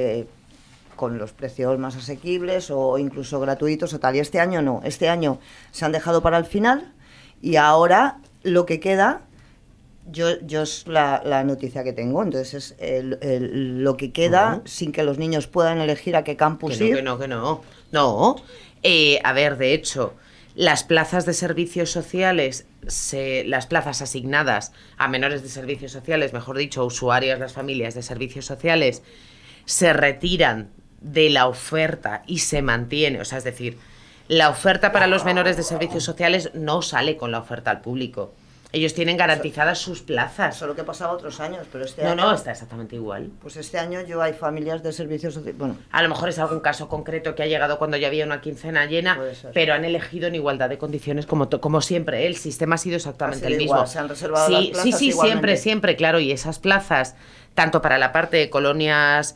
con los precios más asequibles o incluso gratuitos o tal. Y este año no. Este año se han dejado para el final y ahora lo que queda, yo es la noticia que tengo, entonces es lo que queda sin que los niños puedan elegir a qué campus ir. Que no. No. A ver, de hecho, las plazas de servicios sociales, las plazas asignadas a menores de servicios sociales, mejor dicho, usuarios, las familias de servicios sociales, se retiran de la oferta y se mantiene. O sea, es decir, la oferta para los menores de servicios sociales no sale con la oferta al público. Ellos tienen garantizadas sus plazas. Eso es lo que pasaba otros años, pero este No, año... no, está exactamente igual. Pues este año hay familias de servicios sociales... Bueno, A lo mejor es algún caso concreto que ha llegado cuando ya había una quincena llena, Puede ser. pero han elegido en igualdad de condiciones como siempre. El sistema ha sido exactamente Ha sido el mismo. igual, se han reservado las plazas sí, igualmente. siempre, claro. Y esas plazas, tanto para la parte de colonias,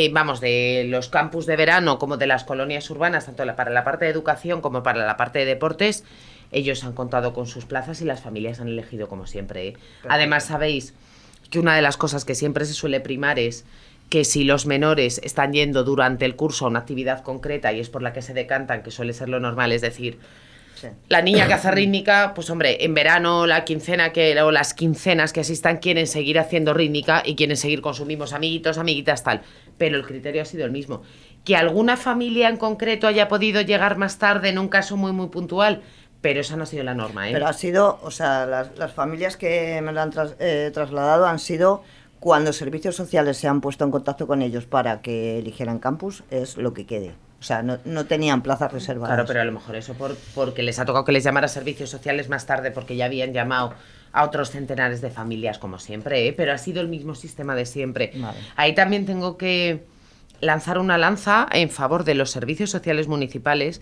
de los campus de verano, como de las colonias urbanas, tanto para la parte de educación como para la parte de deportes, ellos han contado con sus plazas y las familias han elegido como siempre. Además, sabéis que una de las cosas que siempre se suele primar es que si los menores están yendo durante el curso a una actividad concreta y es por la que se decantan, que suele ser lo normal, es decir, sí. la niña que hace rítmica, pues hombre, en verano o las quincenas que asistan quieren seguir haciendo rítmica y quieren seguir con sus mismos amiguitos, amiguitas, tal. Pero el criterio ha sido el mismo. Que alguna familia en concreto haya podido llegar más tarde en un caso muy, muy puntual, pero esa no ha sido la norma, ¿eh? Pero ha sido, o sea, las familias que me lo han trasladado han sido cuando servicios sociales se han puesto en contacto con ellos para que eligieran campus, es lo que quede. O sea, no tenían plazas reservadas. Claro, pero a lo mejor eso porque les ha tocado que les llamara a servicios sociales más tarde porque ya habían llamado a otros centenares de familias como siempre, ¿eh? Pero ha sido el mismo sistema de siempre. Vale. Ahí también tengo que lanzar una lanza en favor de los servicios sociales municipales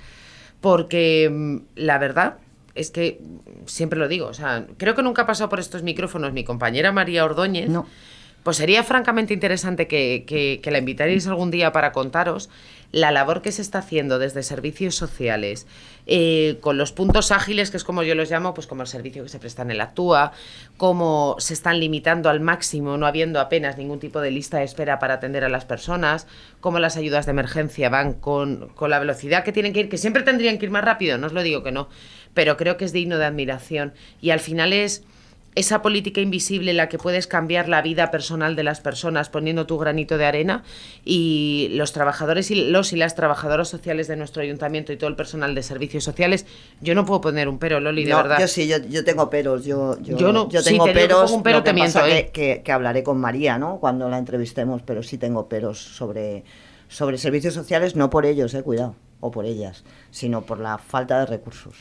porque la verdad es que siempre lo digo, o sea, creo que nunca ha pasado por estos micrófonos mi compañera María Ordóñez. No. Pues sería francamente interesante que la invitarais algún día para contaros la labor que se está haciendo desde servicios sociales, con los puntos ágiles, que es como yo los llamo, pues como el servicio que se presta en el Actúa, cómo se están limitando al máximo, no habiendo apenas ningún tipo de lista de espera para atender a las personas, cómo las ayudas de emergencia van con la velocidad que tienen que ir, que siempre tendrían que ir más rápido, no os lo digo que no, pero creo que es digno de admiración. Y al final es esa política invisible en la que puedes cambiar la vida personal de las personas poniendo tu granito de arena, y los trabajadores y las trabajadoras sociales de nuestro ayuntamiento y todo el personal de servicios sociales, yo no puedo poner un pero, Loli, de No, verdad. yo sí, yo tengo peros, yo no, tengo sí, te digo que peros, pongo un pero, lo que te miento, pasa ¿eh? que hablaré con María, ¿no? Cuando la entrevistemos, pero sí tengo peros sobre servicios sociales, no por ellos, cuidado, o por ellas, sino por la falta de recursos.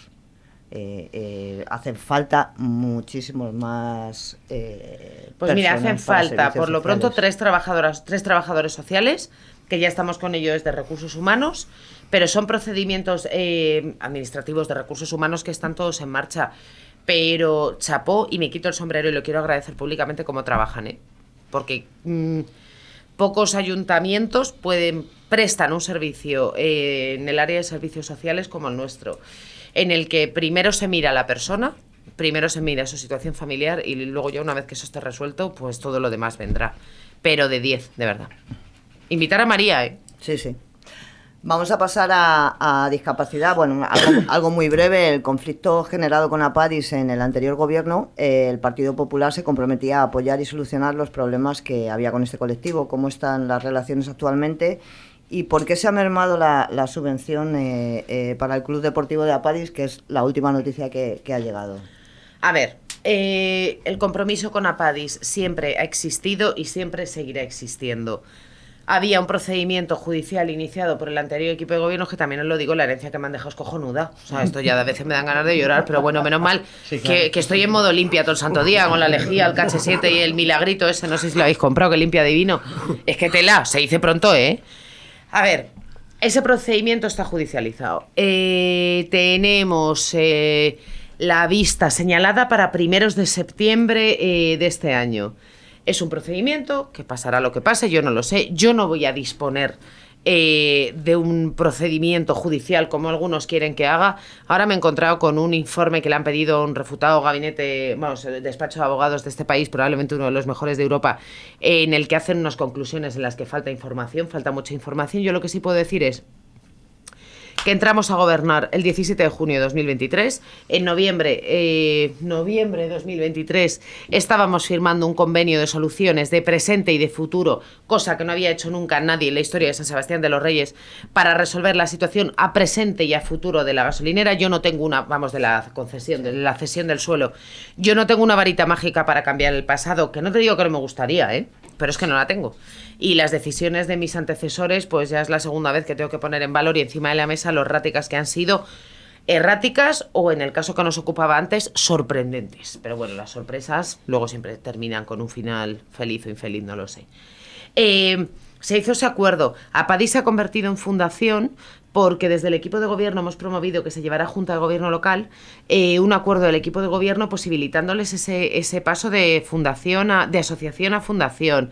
Hacen falta muchísimos más Pues mira, personas hacen para falta servicios por lo pronto sociales. tres trabajadores sociales, que ya estamos con ellos de recursos humanos, pero son procedimientos administrativos de recursos humanos que están todos en marcha. Pero chapó, y me quito el sombrero y lo quiero agradecer públicamente cómo trabajan, porque pocos ayuntamientos prestan un servicio en el área de servicios sociales como el nuestro, en el que primero se mira a la persona, primero se mira su situación familiar y luego ya una vez que eso esté resuelto, pues todo lo demás vendrá. Pero de 10, de verdad. Invitar a María, ¿eh? Sí, sí. Vamos a pasar a discapacidad. Bueno, algo muy breve. El conflicto generado con Apadis en el anterior gobierno, el Partido Popular se comprometía a apoyar y solucionar los problemas que había con este colectivo. ¿Cómo están las relaciones actualmente? ¿Y por qué se ha mermado la subvención para el Club Deportivo de Apadis, que es la última noticia que ha llegado? A ver, el compromiso con Apadis siempre ha existido y siempre seguirá existiendo. había un procedimiento judicial iniciado por el anterior equipo de gobierno, que también os lo digo, la herencia que me han dejado es cojonuda. O sea, esto ya de veces me dan ganas de llorar, pero bueno, menos mal Sí, claro. que estoy en modo limpia todo el santo día, con la lejía, el KH7 y el milagrito ese, no sé si lo habéis comprado, que limpia divino. Es que tela, se dice pronto, ¿eh? A ver, ese procedimiento está judicializado. Tenemos la vista señalada para 1 de septiembre de este año. Es un procedimiento que pasará lo que pase, yo no lo sé. Yo no voy a disponer de un procedimiento judicial como algunos quieren que haga. Ahora me he encontrado con un informe que le han pedido un refutado gabinete, vamos, el despacho de abogados de este país, probablemente uno de los mejores de Europa, en el que hacen unas conclusiones en las que falta información, falta mucha información. Yo lo que sí puedo decir es que entramos a gobernar el 17 de junio de 2023. En noviembre de 2023 estábamos firmando un convenio de soluciones de presente y de futuro, cosa que no había hecho nunca nadie en la historia de San Sebastián de los Reyes, para resolver la situación a presente y a futuro de la gasolinera. Yo no tengo de la concesión, de la cesión del suelo, yo no tengo una varita mágica para cambiar el pasado, que no te digo que no me gustaría, pero es que no la tengo. Y las decisiones de mis antecesores, pues ya es la segunda vez que tengo que poner en valor y encima de la mesa lo erráticas que han sido, erráticas o, en el caso que nos ocupaba antes, sorprendentes. Pero bueno, las sorpresas luego siempre terminan con un final feliz o infeliz, no lo sé. Se hizo ese acuerdo. Apadi se ha convertido en fundación porque desde el equipo de gobierno hemos promovido que se llevará a Junta de Gobierno local un acuerdo del equipo de gobierno posibilitándoles ese paso de fundación de asociación a fundación.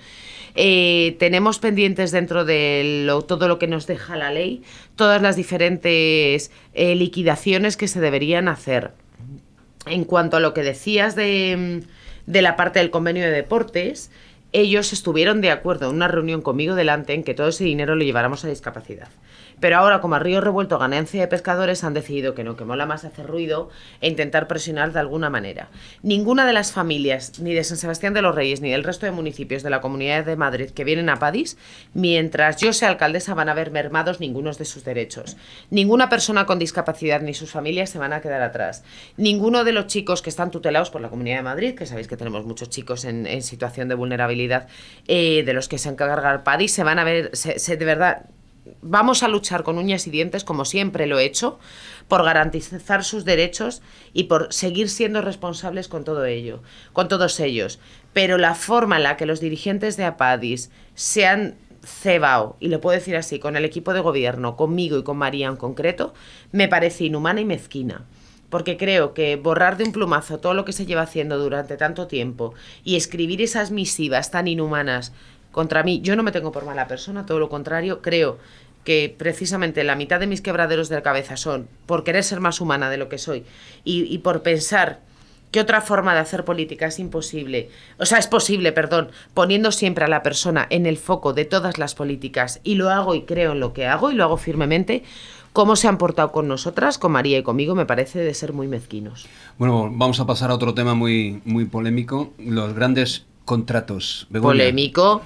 Tenemos pendientes dentro de todo lo que nos deja la ley, todas las diferentes liquidaciones que se deberían hacer. En cuanto a lo que decías de la parte del convenio de deportes, ellos estuvieron de acuerdo en una reunión conmigo delante en que todo ese dinero lo lleváramos a discapacidad. Pero ahora, como a río revuelto ganancia de pescadores, han decidido que no, que mola más hacer ruido e intentar presionar de alguna manera. Ninguna de las familias, ni de San Sebastián de los Reyes, ni del resto de municipios de la Comunidad de Madrid que vienen a Padis, mientras yo sea alcaldesa, van a ver mermados ninguno de sus derechos. Ninguna persona con discapacidad ni sus familias se van a quedar atrás. Ninguno de los chicos que están tutelados por la Comunidad de Madrid, que sabéis que tenemos muchos chicos en situación de vulnerabilidad, de los que se encarga Padis, se van a ver, de verdad. Vamos a luchar con uñas y dientes, como siempre lo he hecho, por garantizar sus derechos y por seguir siendo responsables con todo ello, con todos ellos. Pero la forma en la que los dirigentes de Apadis se han cebado, y lo puedo decir así, con el equipo de gobierno, conmigo y con María en concreto, me parece inhumana y mezquina. Porque creo que borrar de un plumazo todo lo que se lleva haciendo durante tanto tiempo y escribir esas misivas tan inhumanas contra mí, yo no me tengo por mala persona, todo lo contrario, creo que precisamente la mitad de mis quebraderos de cabeza son por querer ser más humana de lo que soy y por pensar que otra forma de hacer política es imposible, es posible, poniendo siempre a la persona en el foco de todas las políticas, y lo hago y creo en lo que hago y lo hago firmemente. Cómo se han portado con nosotras, con María y conmigo, me parece de ser muy mezquinos. Bueno, vamos a pasar a otro tema muy, muy polémico, los grandes contratos. Begoña. Polémico.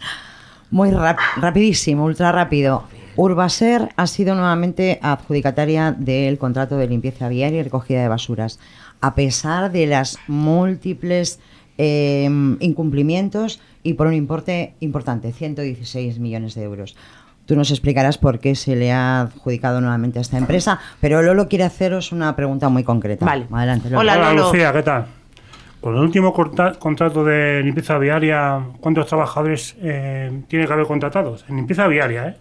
Muy rapidísimo, ultra rápido. Urbaser ha sido nuevamente adjudicataria del contrato de limpieza viaria y recogida de basuras, a pesar de las múltiples incumplimientos y por un importe importante, 116 millones de euros. Tú nos explicarás por qué se le ha adjudicado nuevamente a esta empresa, pero Lolo quiere haceros una pregunta muy concreta. Vale. Adelante, Lolo. Hola, Hola Lolo. Lucía, ¿qué tal? Con el último contrato de limpieza viaria, ¿cuántos trabajadores tiene que haber contratados? En limpieza viaria,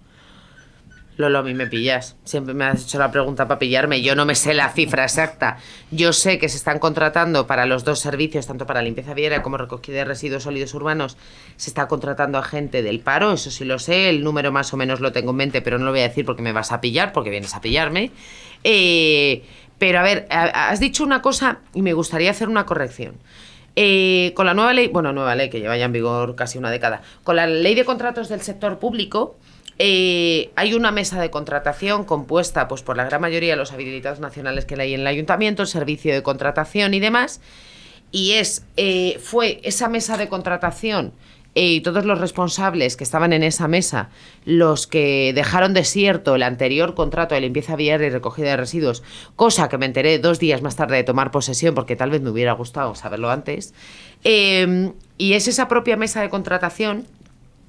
Lolo, a mí me pillas. Siempre me has hecho la pregunta para pillarme. Yo no me sé la cifra exacta. Yo sé que se están contratando para los dos servicios, tanto para limpieza viaria como recogida de residuos sólidos urbanos. Se está contratando a gente del paro, eso sí lo sé. El número más o menos lo tengo en mente, pero no lo voy a decir porque me vas a pillar, porque vienes a pillarme. Pero a ver, has dicho una cosa y me gustaría hacer una corrección. Con la nueva ley que lleva ya en vigor casi una década, con la ley de contratos del sector público, hay una mesa de contratación compuesta pues por la gran mayoría de los habilitados nacionales que hay en el ayuntamiento, el servicio de contratación y demás, y fue esa mesa de contratación y todos los responsables que estaban en esa mesa los que dejaron desierto el anterior contrato de limpieza viaria y recogida de residuos, cosa que me enteré 2 días más tarde de tomar posesión porque tal vez me hubiera gustado saberlo antes, y es esa propia mesa de contratación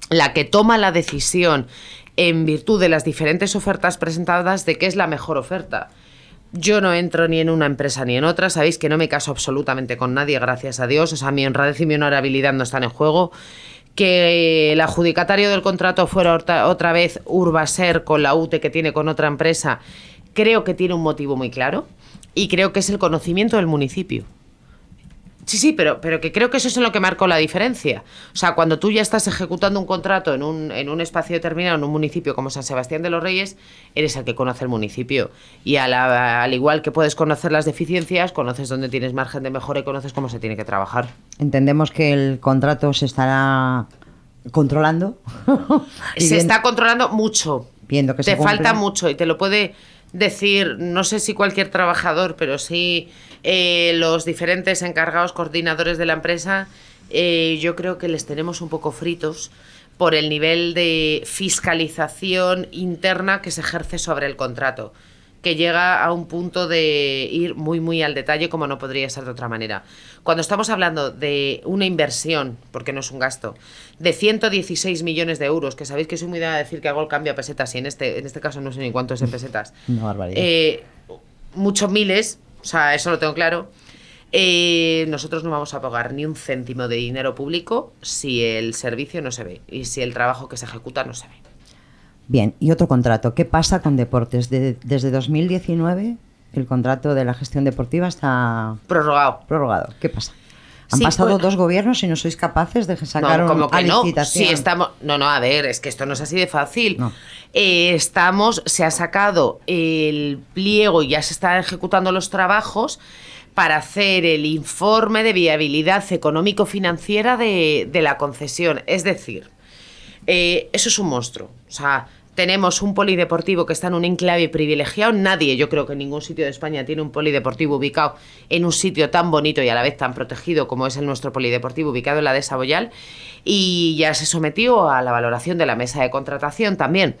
la que toma la decisión en virtud de las diferentes ofertas presentadas de qué es la mejor oferta. Yo no entro ni en una empresa ni en otra, sabéis que no me caso absolutamente con nadie, gracias a Dios, o sea, mi honradez y mi honorabilidad no están en juego. Que el adjudicatario del contrato fuera otra vez Urbaser con la UTE que tiene con otra empresa, creo que tiene un motivo muy claro y creo que es el conocimiento del municipio. Sí, pero que creo que eso es en lo que marcó la diferencia. O sea, cuando tú ya estás ejecutando un contrato en un espacio determinado, en un municipio como San Sebastián de los Reyes, eres el que conoce el municipio. Y al igual que puedes conocer las deficiencias, conoces dónde tienes margen de mejora y conoces cómo se tiene que trabajar. Entendemos que el contrato se estará controlando. Se está controlando mucho. Viendo que te se cumple. falta mucho y te lo puede decir, no sé si cualquier trabajador, pero sí los diferentes encargados, coordinadores de la empresa. Yo creo que les tenemos un poco fritos por el nivel de fiscalización interna que se ejerce sobre el contrato, que llega a un punto de ir muy, muy al detalle, como no podría ser de otra manera. Cuando estamos hablando de una inversión, porque no es un gasto, de 116 millones de euros, que sabéis que soy muy de decir que hago el cambio a pesetas, y en este caso no sé ni cuánto es en pesetas. Una barbaridad. Muchos miles, o sea, eso lo tengo claro. Nosotros no vamos a pagar ni un céntimo de dinero público si el servicio no se ve y si el trabajo que se ejecuta no se ve. Bien, y otro contrato. ¿Qué pasa con deportes? Desde 2019 el contrato de la gestión deportiva está prorrogado. ¿Qué pasa? Han pasado 2 gobiernos y no sois capaces de sacar una licitación. Sí, a ver, es que esto no es así de fácil. No. Se ha sacado el pliego y ya se están ejecutando los trabajos para hacer el informe de viabilidad económico-financiera de la concesión. Es decir, eso es un monstruo. O sea, tenemos un polideportivo que está en un enclave privilegiado. Nadie, yo creo que en ningún sitio de España tiene un polideportivo ubicado en un sitio tan bonito y a la vez tan protegido como es el nuestro polideportivo ubicado en la Dehesa Boyal. Y ya se sometió a la valoración de la mesa de contratación también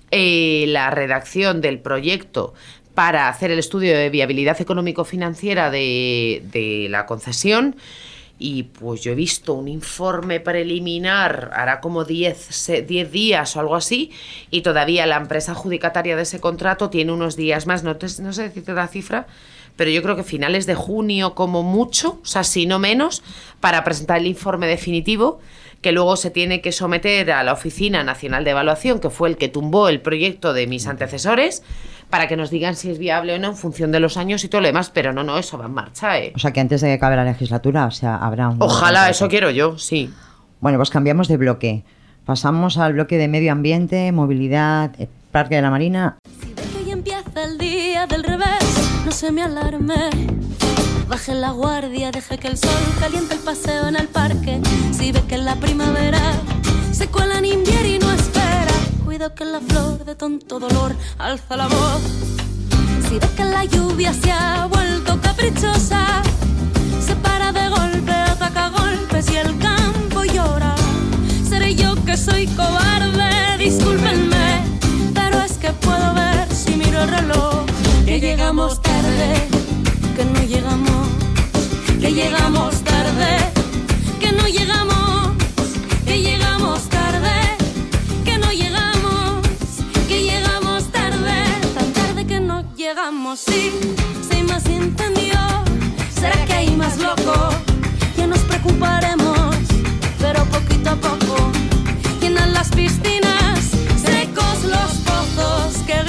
la redacción del proyecto para hacer el estudio de viabilidad económico-financiera de la concesión. Y pues yo he visto un informe preliminar, hará como 10 días o algo así, y todavía la empresa adjudicataria de ese contrato tiene unos días más, no sé decirte la cifra, pero yo creo que finales de junio como mucho, o sea, si no menos, para presentar el informe definitivo, que luego se tiene que someter a la Oficina Nacional de Evaluación, que fue el que tumbó el proyecto de mis antecesores, para que nos digan si es viable o no en función de los años y todo lo demás, pero no, eso va en marcha, O sea, que antes de que acabe la legislatura, o sea, habrá un... Ojalá, eso quiero yo, sí. Bueno, pues cambiamos de bloque. Pasamos al bloque de medio ambiente, movilidad, Parque de la Marina. Si ve que hoy empieza el día del revés, no se me alarme. Baje la guardia, deje que el sol caliente el paseo en el parque. Si ve que en la primavera se cuela en invierno y no espera, cuida que la flor de tonto dolor alza la voz. Si ve que la lluvia se ha vuelto caprichosa, se para de golpe, ataca golpes y el campo llora. Seré yo que soy cobarde, discúlpenme, pero es que puedo ver si miro el reloj que llegamos tarde, que no llegamos, que llegamos tarde, que no llegamos, que llegamos tarde, que no llegamos, que llegamos tarde, tan tarde que no llegamos. Sí, si hay más incendio, será que hay más loco, ya nos preocuparemos, pero poquito a poco, llenan las piscinas, secos los pozos, que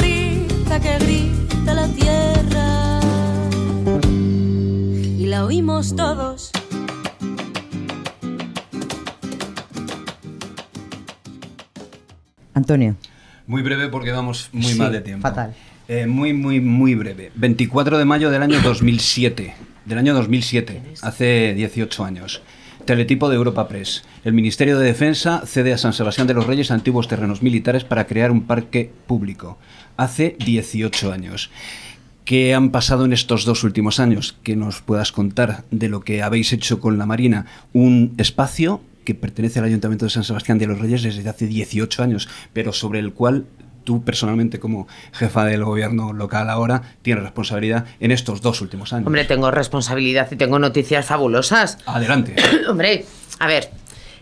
grita la tierra, y la oímos todos. Antonio. Muy breve porque vamos muy mal de tiempo. Fatal. Muy breve. 24 de mayo del año 2007. Hace 18 años. Teletipo de Europa Press. El Ministerio de Defensa cede a San Sebastián de los Reyes antiguos terrenos militares para crear un parque público. Hace 18 años. ¿Qué han pasado en estos 2 últimos años? Que nos puedas contar de lo que habéis hecho con la Marina. Un espacio que pertenece al Ayuntamiento de San Sebastián de los Reyes desde hace 18 años, pero sobre el cual tú personalmente, como jefa del gobierno local ahora, tienes responsabilidad en estos 2 últimos años. Hombre, tengo responsabilidad y tengo noticias fabulosas. Adelante. Hombre, a ver,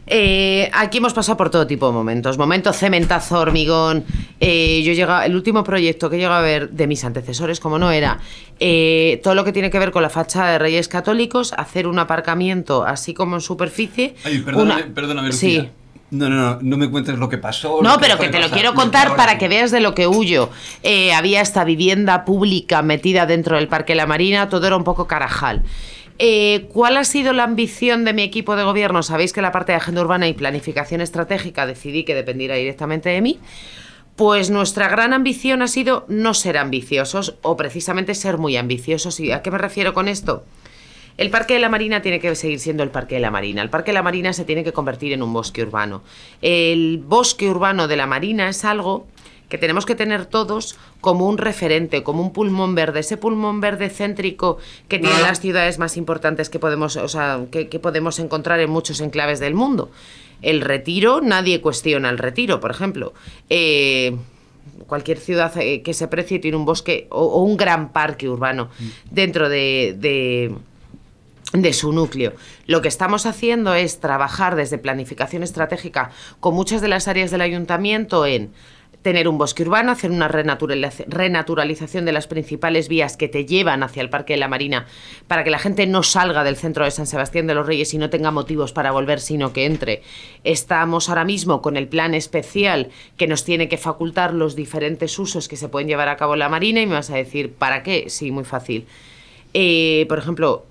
Aquí hemos pasado por todo tipo de momentos. Momento cementazo, hormigón. El último proyecto que he llegado a ver de mis antecesores, como no era, todo lo que tiene que ver con la fachada de Reyes Católicos, hacer un aparcamiento así como en superficie. Ay, perdóname, Lucía. Sí. No me cuentes lo que pasó. No, pero que te lo quiero contar para que veas de lo que huyo. Había esta vivienda pública metida dentro del Parque La Marina, todo era un poco Carajal. ¿Cuál ha sido la ambición de mi equipo de gobierno? Sabéis que la parte de agenda urbana y planificación estratégica decidí que dependiera directamente de mí. Pues nuestra gran ambición ha sido no ser ambiciosos o precisamente ser muy ambiciosos. ¿Y a qué me refiero con esto? El Parque de la Marina tiene que seguir siendo el Parque de la Marina. El Parque de la Marina se tiene que convertir en un bosque urbano. El bosque urbano de la Marina es algo que tenemos que tener todos como un referente, como un pulmón verde, ese pulmón verde céntrico que tienen las ciudades más importantes que podemos, que podemos encontrar en muchos enclaves del mundo. El Retiro, nadie cuestiona el Retiro, por ejemplo. Cualquier ciudad que se precie tiene un bosque o un gran parque urbano dentro de su núcleo. Lo que estamos haciendo es trabajar desde planificación estratégica con muchas de las áreas del ayuntamiento en tener un bosque urbano, hacer una renaturalización de las principales vías que te llevan hacia el Parque de la Marina para que la gente no salga del centro de San Sebastián de los Reyes y no tenga motivos para volver, sino que entre. Estamos ahora mismo con el plan especial que nos tiene que facultar los diferentes usos que se pueden llevar a cabo en la Marina y me vas a decir, ¿para qué? Sí, muy fácil. Por ejemplo,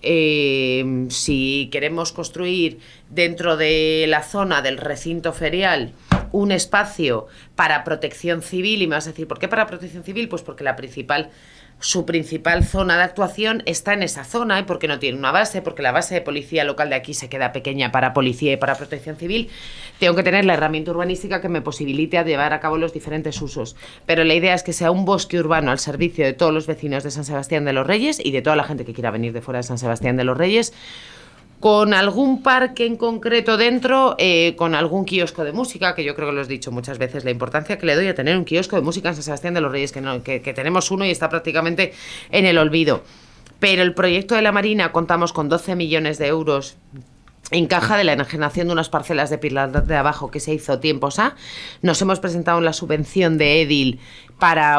si queremos construir dentro de la zona del recinto ferial un espacio para protección civil, y me vas a decir, ¿por qué para protección civil? Pues porque su principal zona de actuación está en esa zona, y porque no tiene una base, porque la base de policía local de aquí se queda pequeña para policía y para protección civil. Tengo que tener la herramienta urbanística que me posibilite llevar a cabo los diferentes usos. Pero la idea es que sea un bosque urbano al servicio de todos los vecinos de San Sebastián de los Reyes y de toda la gente que quiera venir de fuera de San Sebastián de los Reyes, con algún parque en concreto dentro, con algún kiosco de música, que yo creo que lo he dicho muchas veces, la importancia que le doy a tener un kiosco de música en San Sebastián de los Reyes, que tenemos uno y está prácticamente en el olvido. Pero el proyecto de la Marina, contamos con 12 millones de euros, encaja de la enajenación de unas parcelas de Pilar de Abajo que se hizo tiempos A. Nos hemos presentado en la subvención de Edil para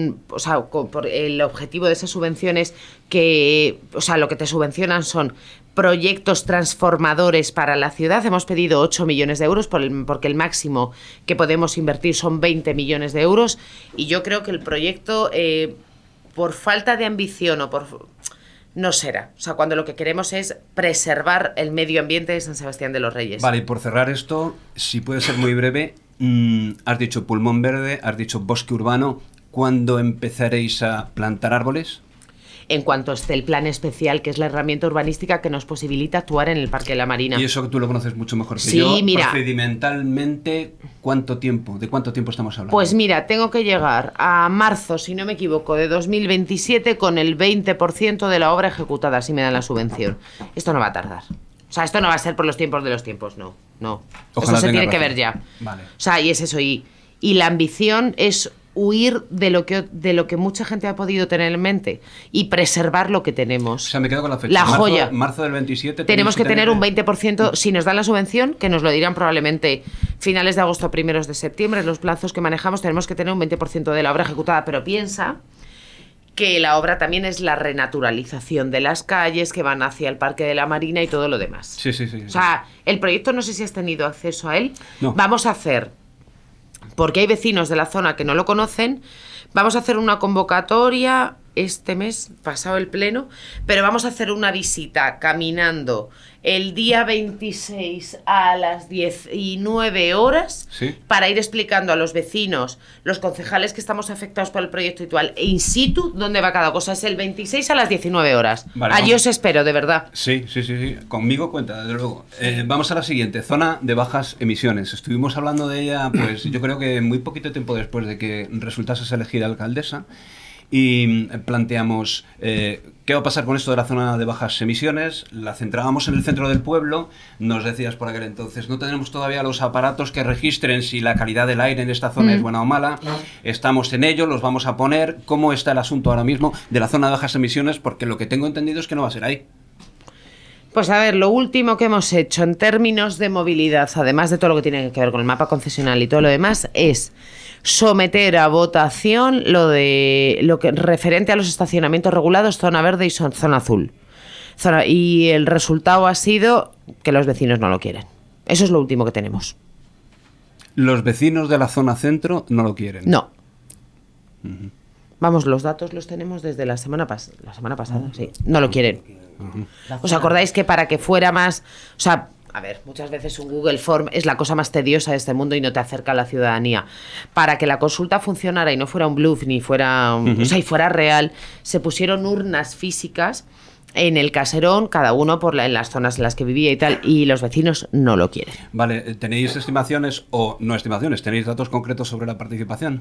por el objetivo de esas subvenciones que, lo que te subvencionan son proyectos transformadores para la ciudad. Hemos pedido 8 millones de euros porque el máximo que podemos invertir son 20 millones de euros y yo creo que el proyecto, por falta de ambición o no será. Cuando lo que queremos es preservar el medio ambiente de San Sebastián de los Reyes. Vale, y por cerrar esto, si puede ser muy breve, has dicho pulmón verde, has dicho bosque urbano. ¿Cuándo empezaréis a plantar árboles? En cuanto esté el plan especial, que es la herramienta urbanística que nos posibilita actuar en el Parque de la Marina. Y eso que tú lo conoces mucho mejor que sí, yo. Mira, procedimentalmente, ¿de cuánto tiempo estamos hablando? Pues mira, tengo que llegar a marzo, si no me equivoco, de 2027 con el 20% de la obra ejecutada, si me dan la subvención. Esto no va a tardar. Esto no va a ser por los tiempos de los tiempos, no. Ojalá eso se tiene razón. que ver ya. Vale. Y es eso. Y la ambición es huir de lo que mucha gente ha podido tener en mente y preservar lo que tenemos. Me quedo con la fecha. La joya. Marzo del 27. Tenemos que tener un 20%, si nos dan la subvención, que nos lo dirán probablemente finales de agosto, primeros de septiembre, los plazos que manejamos, tenemos que tener un 20% de la obra ejecutada, pero piensa que la obra también es la renaturalización de las calles que van hacia el Parque de la Marina y todo lo demás. Sí. El proyecto, no sé si has tenido acceso a él. No. Vamos a hacer, porque hay vecinos de la zona que no lo conocen, vamos a hacer una convocatoria este mes, pasado el pleno, pero vamos a hacer una visita caminando el día 26 a las 19 horas para ir explicando a los vecinos, los concejales que estamos afectados por el proyecto actual e in situ dónde va cada cosa. Es el 26 a las 19 horas. Vale, allí os espero, de verdad. Sí. Conmigo cuenta, desde luego. Vamos a la siguiente, zona de bajas emisiones. Estuvimos hablando de ella, pues yo creo que muy poquito tiempo después de que resultases elegida alcaldesa. Y planteamos qué va a pasar con esto de la zona de bajas emisiones. La centrábamos en el centro del pueblo. Nos decías por aquel entonces, no tenemos todavía los aparatos que registren si la calidad del aire en esta zona es buena o mala. Estamos en ello, los vamos a poner. ¿Cómo está el asunto ahora mismo de la zona de bajas emisiones? Porque lo que tengo entendido es que no va a ser ahí. Pues a ver, lo último que hemos hecho en términos de movilidad, además de todo lo que tiene que ver con el mapa concesional y todo lo demás, es someter a votación lo que referente a los estacionamientos regulados, zona verde y zona azul. Y el resultado ha sido que los vecinos no lo quieren. Eso es lo último que tenemos. Los vecinos de la zona centro no lo quieren. No. Vamos, los datos los tenemos desde la semana pasada, sí. No lo quieren. ¿Os acordáis que para que fuera más... O sea, a ver, muchas veces un Google Form es la cosa más tediosa de este mundo y no te acerca a la ciudadanía. Para que la consulta funcionara y no fuera un bluff ni fuera... O sea, y fuera real, se pusieron urnas físicas en el caserón, cada uno en las zonas en las que vivía y tal, y los vecinos no lo quieren. Vale, ¿tenéis estimaciones o no estimaciones? ¿Tenéis datos concretos sobre la participación?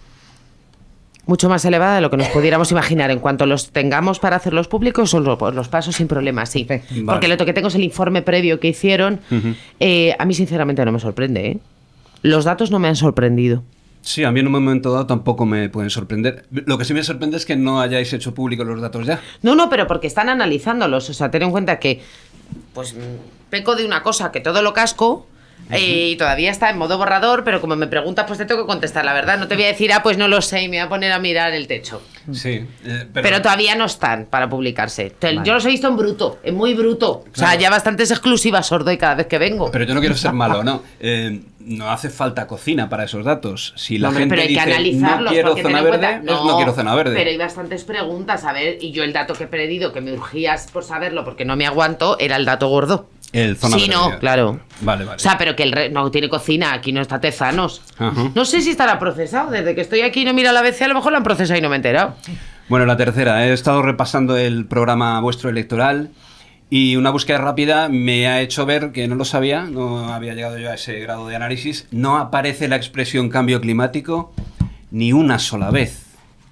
Mucho más elevada de lo que nos pudiéramos imaginar. En cuanto los tengamos para hacerlos públicos, los paso sin problema, sí. Vale. Porque lo que tengo es el informe previo que hicieron. A mí, sinceramente, no me sorprende, ¿eh? Los datos no me han sorprendido. Sí, a mí en un momento dado tampoco me pueden sorprender. Lo que sí me sorprende es que no hayáis hecho públicos los datos ya. No, pero porque están analizándolos. O sea, ten en cuenta que, pues, peco de una cosa, que todo lo casco... y todavía está en modo borrador, pero como me preguntas, pues te tengo que contestar la verdad. No te voy a decir, pues no lo sé, y me voy a poner a mirar el techo. Sí, pero todavía no están para publicarse. Vale. Yo los he visto en bruto, en muy bruto. Claro. O sea, ya bastantes exclusivas sordo y cada vez que vengo. Pero yo no quiero ser malo, ¿no? No hace falta cocina para esos datos. Si la gente pero hay dice, que analizarlos, no quiero zona verde, no quiero zona verde. Pero hay bastantes preguntas, a ver, y yo el dato que he pedido, que me urgías por saberlo porque no me aguanto, era el dato gordo. El zona verde. Sí, no, claro. Vale. O sea, pero que no tiene cocina, aquí no está Tezanos. No sé si estará procesado. Desde que estoy aquí y no miro a la ABC, a lo mejor lo han procesado y no me he enterado. Bueno, la tercera. He estado repasando el programa vuestro electoral y una búsqueda rápida me ha hecho ver que no lo sabía, no había llegado yo a ese grado de análisis. No aparece la expresión cambio climático ni una sola vez.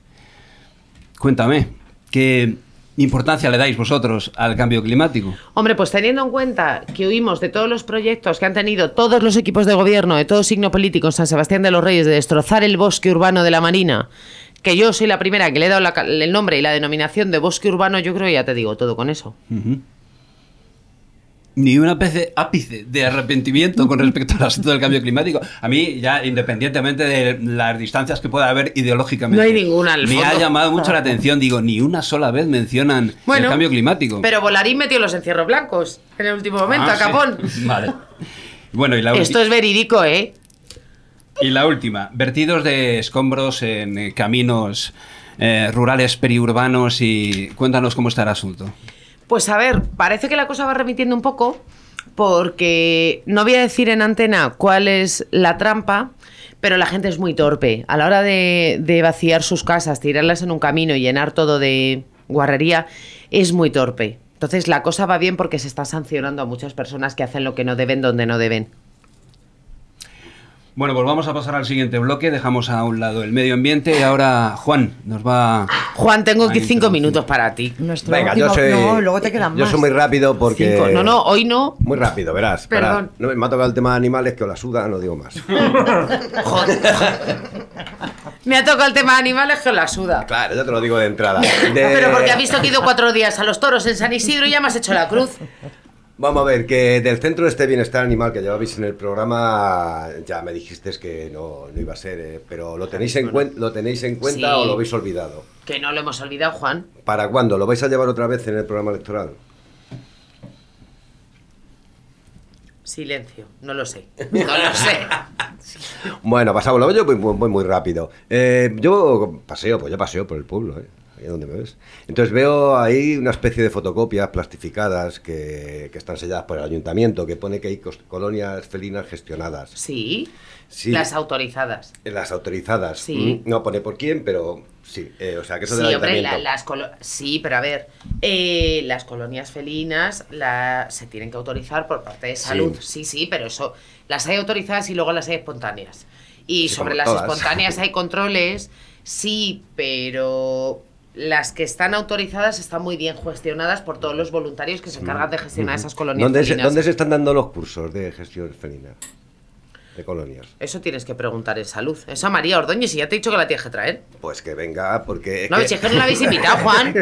Cuéntame, ¿qué importancia le dais vosotros al cambio climático? Hombre, pues teniendo en cuenta que oímos de todos los proyectos que han tenido todos los equipos de gobierno de todo signo político en San Sebastián de los Reyes de destrozar el bosque urbano de la Marina, que yo soy la primera que le he dado el nombre y la denominación de bosque urbano, yo creo que ya te digo todo con eso. Ni un ápice de arrepentimiento con respecto al asunto del cambio climático. A mí, ya independientemente de las distancias que pueda haber ideológicamente, no hay ninguna al fondo. Me ha llamado mucho la atención. Digo, ni una sola vez mencionan el cambio climático. Pero Volarín metió los encierros blancos en el último momento, a capón. Sí. Vale. Bueno, y esto es verídico, ¿eh? Y la última, vertidos de escombros en caminos rurales periurbanos, y cuéntanos cómo está el asunto. Pues a ver, parece que la cosa va remitiendo un poco, porque no voy a decir en antena cuál es la trampa, pero la gente es muy torpe. A la hora de vaciar sus casas, tirarlas en un camino y llenar todo de guarrería, es muy torpe. Entonces la cosa va bien porque se está sancionando a muchas personas que hacen lo que no deben donde no deben. Bueno, pues vamos a pasar al siguiente bloque. Dejamos a un lado el medio ambiente y ahora Juan nos va... Juan, tengo 5 minutos para ti. Venga, yo soy... No, luego te quedan más. Yo soy muy rápido porque... 5. No, hoy no. Muy rápido, verás. Perdón. No, me ha tocado el tema de animales, que os la suda, no digo más. Joder. Me ha tocado el tema de animales, que os la suda. Claro, ya te lo digo de entrada. Pero porque has visto que he ido 4 días a los toros en San Isidro y ya me has hecho la cruz. Vamos a ver, que del Centro de Bienestar Animal que llevabais en el programa, ya me dijiste que no iba a ser, pero ¿lo tenéis en cuenta Sí. o lo habéis olvidado? Que no lo hemos olvidado, Juan. ¿Para cuándo? ¿Lo vais a llevar otra vez en el programa electoral? Silencio, no lo sé. No lo sé. Bueno, pasámoslo, yo voy muy rápido. Yo paseo por el pueblo, ahí donde me ves. Entonces veo ahí una especie de fotocopias plastificadas que están selladas por el ayuntamiento, que pone que hay colonias felinas gestionadas. Sí. Las autorizadas. Las autorizadas. Sí. No pone por quién, pero sí. O sea, que eso sí, del hombre, ayuntamiento. Sí, pero a ver, las colonias felinas se tienen que autorizar por parte de salud. Sí, pero eso, las hay autorizadas y luego las hay espontáneas. Y sí, sobre las espontáneas hay controles, sí, pero... Las que están autorizadas están muy bien gestionadas por todos los voluntarios que se encargan de gestionar esas colonias felinas. ¿Dónde se están dando los cursos de gestión felina? De colonias. Eso tienes que preguntar en salud. Eso a María Ordóñez, y ya te he dicho que la tienes que traer. Pues que venga, porque... No, si es que no la habéis invitado, Juan.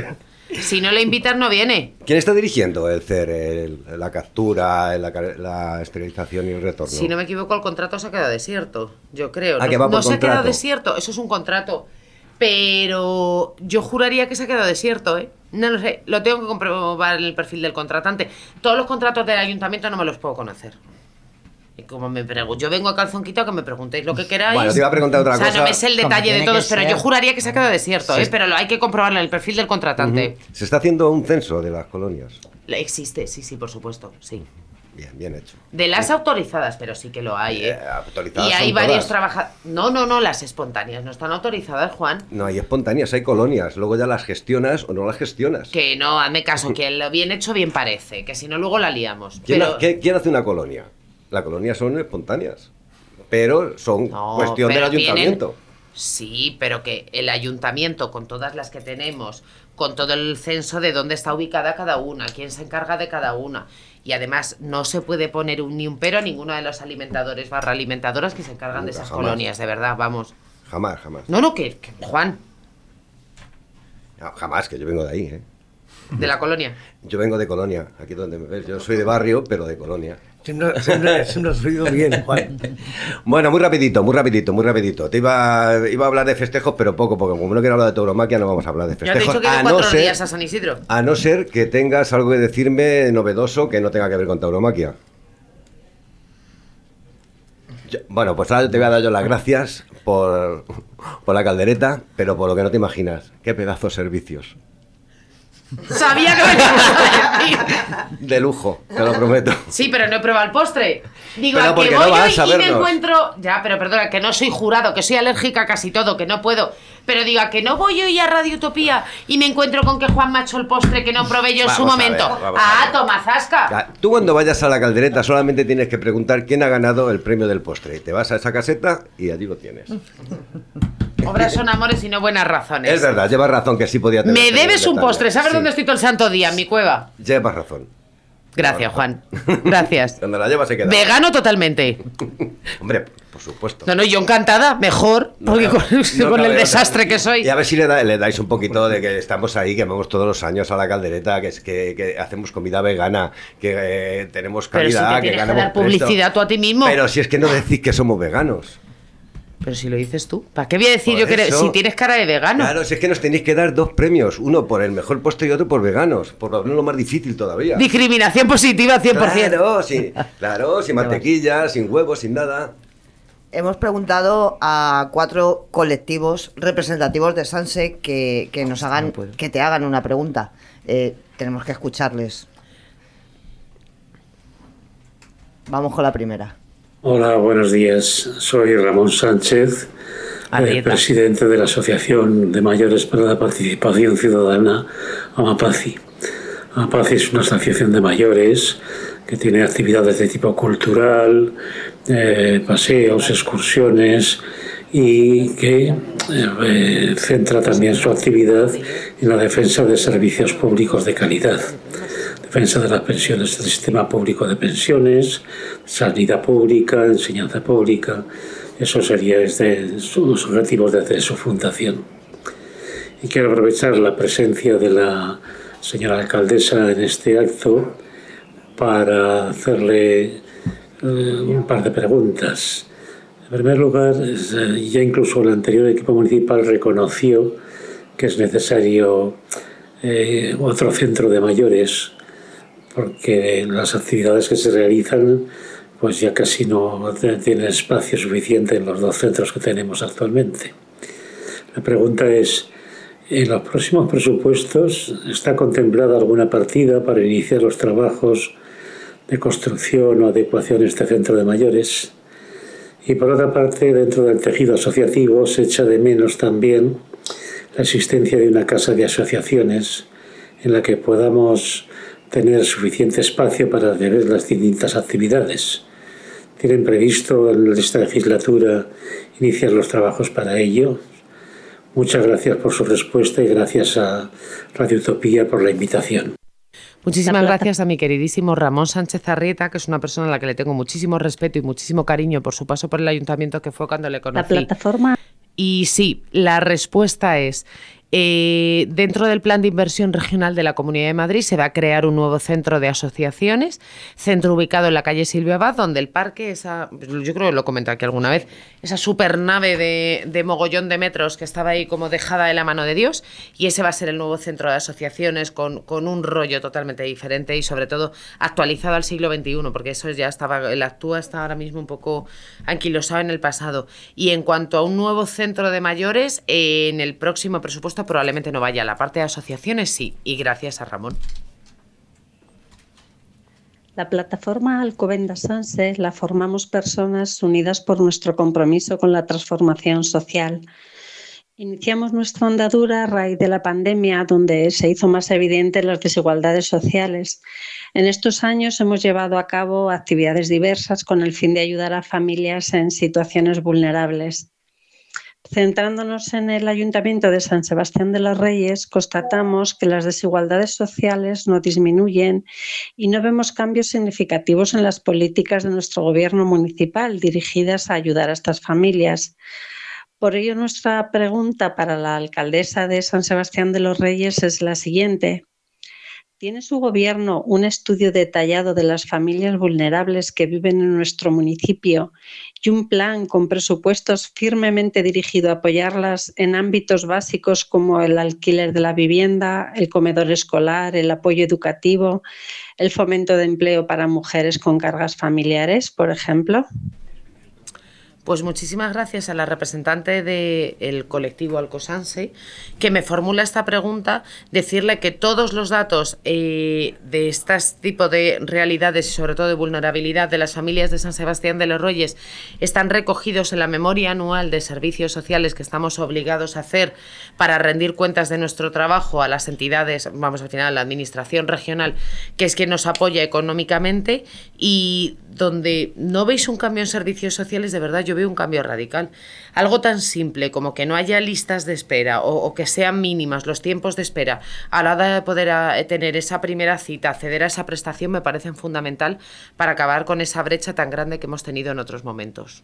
Si no le invitas, no viene. ¿Quién está dirigiendo el CER, la captura, la esterilización y el retorno? Si no me equivoco, el contrato se ha quedado desierto, yo creo. Ah, que va por no se ha quedado contrato. desierto, eso es un contrato. Pero yo juraría que se ha quedado desierto, ¿eh? No lo sé, lo tengo que comprobar en el perfil del contratante. Todos los contratos del ayuntamiento no me los puedo conocer. Y como me pregunto, yo vengo a calzón quitado, que me preguntéis lo que queráis. Bueno, te iba a preguntar otra cosa. O sea, no me sé el Como detalle de tiene todos, que pero ser. yo juraría que se ha quedado desierto, Sí. pero hay que comprobarlo en el perfil del contratante. Se está haciendo un censo de las colonias. Existe, sí, por supuesto, sí. Bien hecho. De las autorizadas, pero sí que lo hay, ¿eh? Autorizadas Y hay son varios todas. trabajadores. No, las espontáneas no están autorizadas, Juan. No, hay espontáneas, hay colonias. Luego ya las gestionas o no las gestionas. Que no, hazme caso, que lo bien hecho bien parece, que si no luego la liamos. ¿Quién, Pero... quién hace una colonia? Las colonias son espontáneas, pero son No, cuestión del pero ayuntamiento. Sí, pero que el ayuntamiento, con todas las que tenemos, con todo el censo de dónde está ubicada cada una, quién se encarga de cada una. Y además no se puede poner ni un pero a ninguno de los alimentadores / alimentadoras que se encargan de Nunca, esas jamás. colonias, de verdad, vamos. Jamás. No, que Juan, No, jamás, que yo vengo de ahí, ¿eh? de la colonia. Yo vengo de colonia, aquí donde me ves. Yo soy de barrio, pero de colonia. Siempre has oído bien, Juan. Bueno, muy rapidito. Te iba a hablar de festejos, pero poco, porque como no quiero hablar de tauromaquia, no vamos a hablar de Ya te he festejos. dicho que hay 4 días a San Isidro. A no ser que tengas algo que decirme novedoso que no tenga que ver con tauromaquia. Bueno, pues ahora te voy a dar yo las gracias por la caldereta, pero por lo que no te imaginas. Qué pedazo de servicios. Sabía que me ibas a decir. De lujo, te lo prometo. Sí, pero no he probado el postre. Digo, Pero a que porque voy no vas a hoy y me vernos. encuentro... Ya, pero perdona, que no soy jurado, que soy alérgica a casi todo, que no puedo. Pero digo, a que no voy hoy a Radio Utopía y me encuentro con que Juan me ha hecho el postre que no probé yo en su Vamos a momento. ver, vamos a ver. Toma, zasca. Ya, tú cuando vayas a la caldereta solamente tienes que preguntar quién ha ganado el premio del postre. Te vas a esa caseta y allí lo tienes. Obras son amores y no buenas razones. Es verdad, llevas razón que sí podía tener. Me ese debes un detalle. postre. ¿Sabes Sí, dónde estoy todo el santo día? En mi cueva. Llevas razón. Gracias, Juan. Gracias. Cuando la llevas se queda. Vegano totalmente. Hombre, por supuesto. No, yo encantada, mejor. No porque cabe- con no el cabe otra. desastre que soy. Y a ver si le dais un poquito de que estamos ahí, que vamos todos los años a la caldereta, que hacemos comida vegana, que tenemos Pero si calidad, te tienes que ganamos dar publicidad tú a ti mismo. Pero si es que no decís que somos veganos. Pero si lo dices tú, ¿para qué voy a decir Por yo que eso- si tienes cara de vegano? Claro, si es que nos tenéis que dar 2 premios, uno por el mejor postre y otro por veganos, por lo más difícil todavía. Discriminación positiva 100%. Claro, sin mantequilla, sin huevos, sin nada. Hemos preguntado a 4 colectivos representativos de Sanse que nos hagan, que te hagan una pregunta. Tenemos que escucharles. Vamos con la primera. Hola, buenos días. Soy Ramón Sánchez, Arrieta. presidente de la Asociación de Mayores para la Participación Ciudadana, AMAPACI. AMAPACI es una asociación de mayores que tiene actividades de tipo cultural, paseos, excursiones y que centra también su actividad en la defensa de servicios públicos de calidad. Defensa de las pensiones, del sistema público de pensiones, sanidad pública, enseñanza pública. Eso sería los objetivos de su fundación. Y quiero aprovechar la presencia de la señora alcaldesa en este acto para hacerle un par de preguntas. En primer lugar, ya incluso el anterior equipo municipal reconoció que es necesario otro centro de mayores, porque las actividades que se realizan pues ya casi no tienen espacio suficiente en los 2 centros que tenemos actualmente. La pregunta es, ¿en los próximos presupuestos está contemplada alguna partida para iniciar los trabajos de construcción o adecuación de este centro de mayores? Y por otra parte, dentro del tejido asociativo se echa de menos también la existencia de una casa de asociaciones en la que podamos tener suficiente espacio para ver las distintas actividades. ¿Tienen previsto en esta legislatura iniciar los trabajos para ello? Muchas gracias por su respuesta y gracias a Radio Utopía por la invitación. Muchísimas gracias a mi queridísimo Ramón Sánchez Arrieta, que es una persona a la que le tengo muchísimo respeto y muchísimo cariño por su paso por el ayuntamiento, que fue cuando le conocí. La plataforma. Y sí, la respuesta es, Dentro del plan de inversión regional de la Comunidad de Madrid se va a crear un nuevo centro de asociaciones, centro ubicado en la calle Silvia Abad, donde el parque, yo creo que lo comenté aquí alguna vez, esa supernave de mogollón de metros que estaba ahí como dejada de la mano de Dios, y ese va a ser el nuevo centro de asociaciones con un rollo totalmente diferente y sobre todo actualizado al siglo XXI, porque eso ya estaba, el Actúa está ahora mismo un poco anquilosado en el pasado. Y en cuanto a un nuevo centro de mayores, en el próximo presupuesto probablemente no vaya. La parte de asociaciones sí, y gracias a Ramón. La plataforma Alcobendas Sanse la formamos personas unidas por nuestro compromiso con la transformación social. Iniciamos nuestra andadura a raíz de la pandemia, donde se hizo más evidente las desigualdades sociales. En estos años hemos llevado a cabo actividades diversas con el fin de ayudar a familias en situaciones vulnerables. Centrándonos en el Ayuntamiento de San Sebastián de los Reyes, constatamos que las desigualdades sociales no disminuyen y no vemos cambios significativos en las políticas de nuestro gobierno municipal dirigidas a ayudar a estas familias. Por ello, nuestra pregunta para la alcaldesa de San Sebastián de los Reyes es la siguiente. ¿Tiene su gobierno un estudio detallado de las familias vulnerables que viven en nuestro municipio y un plan con presupuestos firmemente dirigido a apoyarlas en ámbitos básicos como el alquiler de la vivienda, el comedor escolar, el apoyo educativo, el fomento de empleo para mujeres con cargas familiares, por ejemplo? Pues muchísimas gracias a la representante del colectivo Alcosanse que me formula esta pregunta, decirle que todos los datos de este tipo de realidades y sobre todo de vulnerabilidad de las familias de San Sebastián de los Reyes están recogidos en la memoria anual de servicios sociales que estamos obligados a hacer para rendir cuentas de nuestro trabajo a las entidades, vamos al final a la administración regional, que es quien nos apoya económicamente, y donde no veis un cambio en servicios sociales, de verdad yo veo un cambio radical. Algo tan simple como que no haya listas de espera o que sean mínimas los tiempos de espera a la hora de poder tener esa primera cita, acceder a esa prestación, me parece fundamental para acabar con esa brecha tan grande que hemos tenido en otros momentos.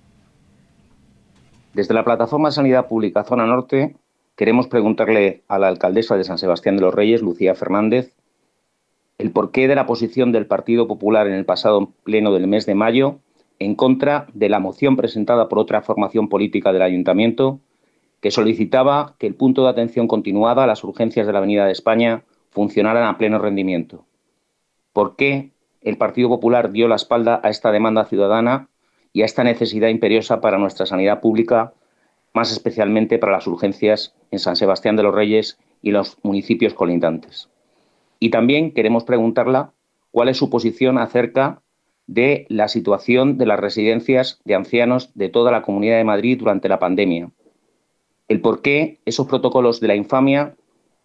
Desde la Plataforma Sanidad Pública Zona Norte queremos preguntarle a la alcaldesa de San Sebastián de los Reyes, Lucía Fernández, el porqué de la posición del Partido Popular en el pasado pleno del mes de mayo en contra de la moción presentada por otra formación política del Ayuntamiento que solicitaba que el punto de atención continuada a las urgencias de la Avenida de España funcionaran a pleno rendimiento. ¿Por qué el Partido Popular dio la espalda a esta demanda ciudadana y a esta necesidad imperiosa para nuestra sanidad pública, más especialmente para las urgencias en San Sebastián de los Reyes y los municipios colindantes? Y también queremos preguntarla cuál es su posición acerca de la situación de las residencias de ancianos de toda la Comunidad de Madrid durante la pandemia. El por qué esos protocolos de la infamia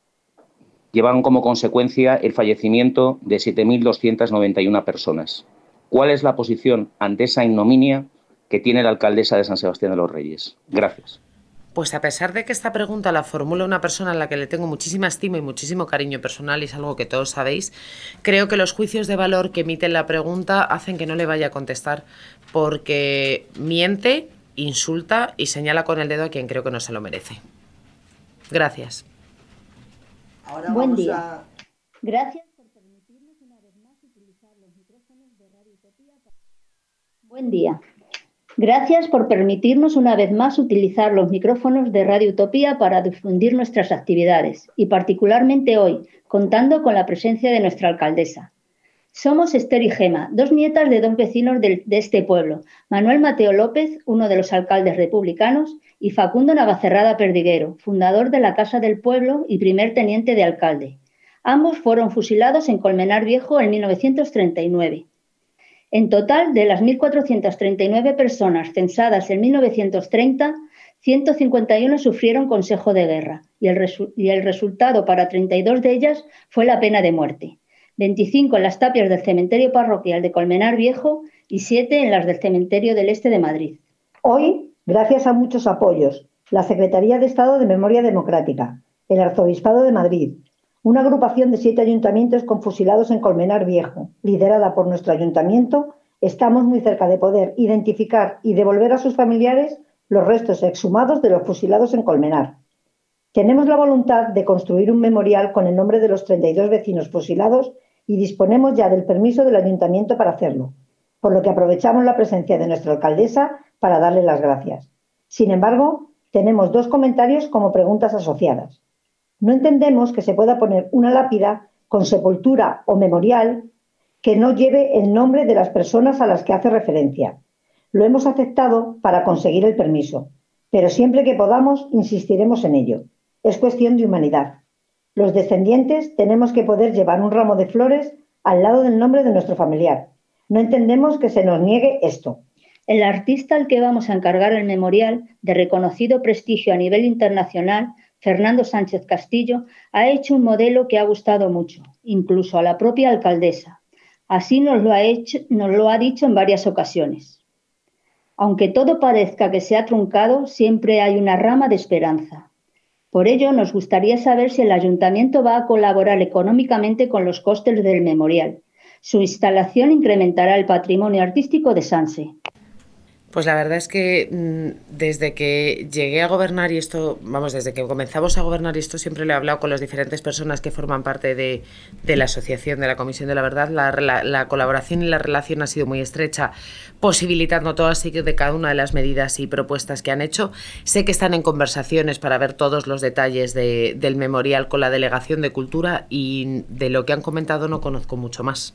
llevaron como consecuencia el fallecimiento de 7.291 personas. ¿Cuál es la posición ante esa ignominia que tiene la alcaldesa de San Sebastián de los Reyes? Gracias. Pues a pesar de que esta pregunta la formula una persona a la que le tengo muchísima estima y muchísimo cariño personal, y es algo que todos sabéis, creo que los juicios de valor que emiten la pregunta hacen que no le vaya a contestar, porque miente, insulta y señala con el dedo a quien creo que no se lo merece. Gracias. Ahora Buen día. Gracias por permitirnos una vez más utilizar los micrófonos de Radio Utopía. Buen día. Gracias por permitirnos una vez más utilizar los micrófonos de Radio Utopía para difundir nuestras actividades y particularmente hoy, contando con la presencia de nuestra alcaldesa. Somos Esther y Gema, dos nietas de dos vecinos de este pueblo, Manuel Mateo López, uno de los alcaldes republicanos, y Facundo Navacerrada Perdiguero, fundador de la Casa del Pueblo y primer teniente de alcalde. Ambos fueron fusilados en Colmenar Viejo en 1939. En total, de las 1.439 personas censadas en 1930, 151 sufrieron consejo de guerra y el resultado para 32 de ellas fue la pena de muerte. 25 en las tapias del cementerio parroquial de Colmenar Viejo y 7 en las del cementerio del Este de Madrid. Hoy, gracias a muchos apoyos, la Secretaría de Estado de Memoria Democrática, el Arzobispado de Madrid, una agrupación de 7 ayuntamientos con fusilados en Colmenar Viejo, liderada por nuestro ayuntamiento, estamos muy cerca de poder identificar y devolver a sus familiares los restos exhumados de los fusilados en Colmenar. Tenemos la voluntad de construir un memorial con el nombre de los 32 vecinos fusilados y disponemos ya del permiso del ayuntamiento para hacerlo, por lo que aprovechamos la presencia de nuestra alcaldesa para darle las gracias. Sin embargo, tenemos 2 comentarios como preguntas asociadas. No entendemos que se pueda poner una lápida con sepultura o memorial que no lleve el nombre de las personas a las que hace referencia. Lo hemos aceptado para conseguir el permiso, pero siempre que podamos insistiremos en ello. Es cuestión de humanidad. Los descendientes tenemos que poder llevar un ramo de flores al lado del nombre de nuestro familiar. No entendemos que se nos niegue esto. El artista al que vamos a encargar el memorial, de reconocido prestigio a nivel internacional, Fernando Sánchez Castillo, ha hecho un modelo que ha gustado mucho, incluso a la propia alcaldesa. Así nos lo ha dicho en varias ocasiones. Aunque todo parezca que se ha truncado, siempre hay una rama de esperanza. Por ello, nos gustaría saber si el ayuntamiento va a colaborar económicamente con los costes del memorial. Su instalación incrementará el patrimonio artístico de Sanse. Pues la verdad es que desde que llegué a gobernar y esto, desde que comenzamos a gobernar y esto siempre lo he hablado con las diferentes personas que forman parte de la asociación, de la Comisión de la Verdad, la colaboración y la relación ha sido muy estrecha, posibilitando todas y de cada una de las medidas y propuestas que han hecho. Sé que están en conversaciones para ver todos los detalles del memorial con la Delegación de Cultura y de lo que han comentado no conozco mucho más.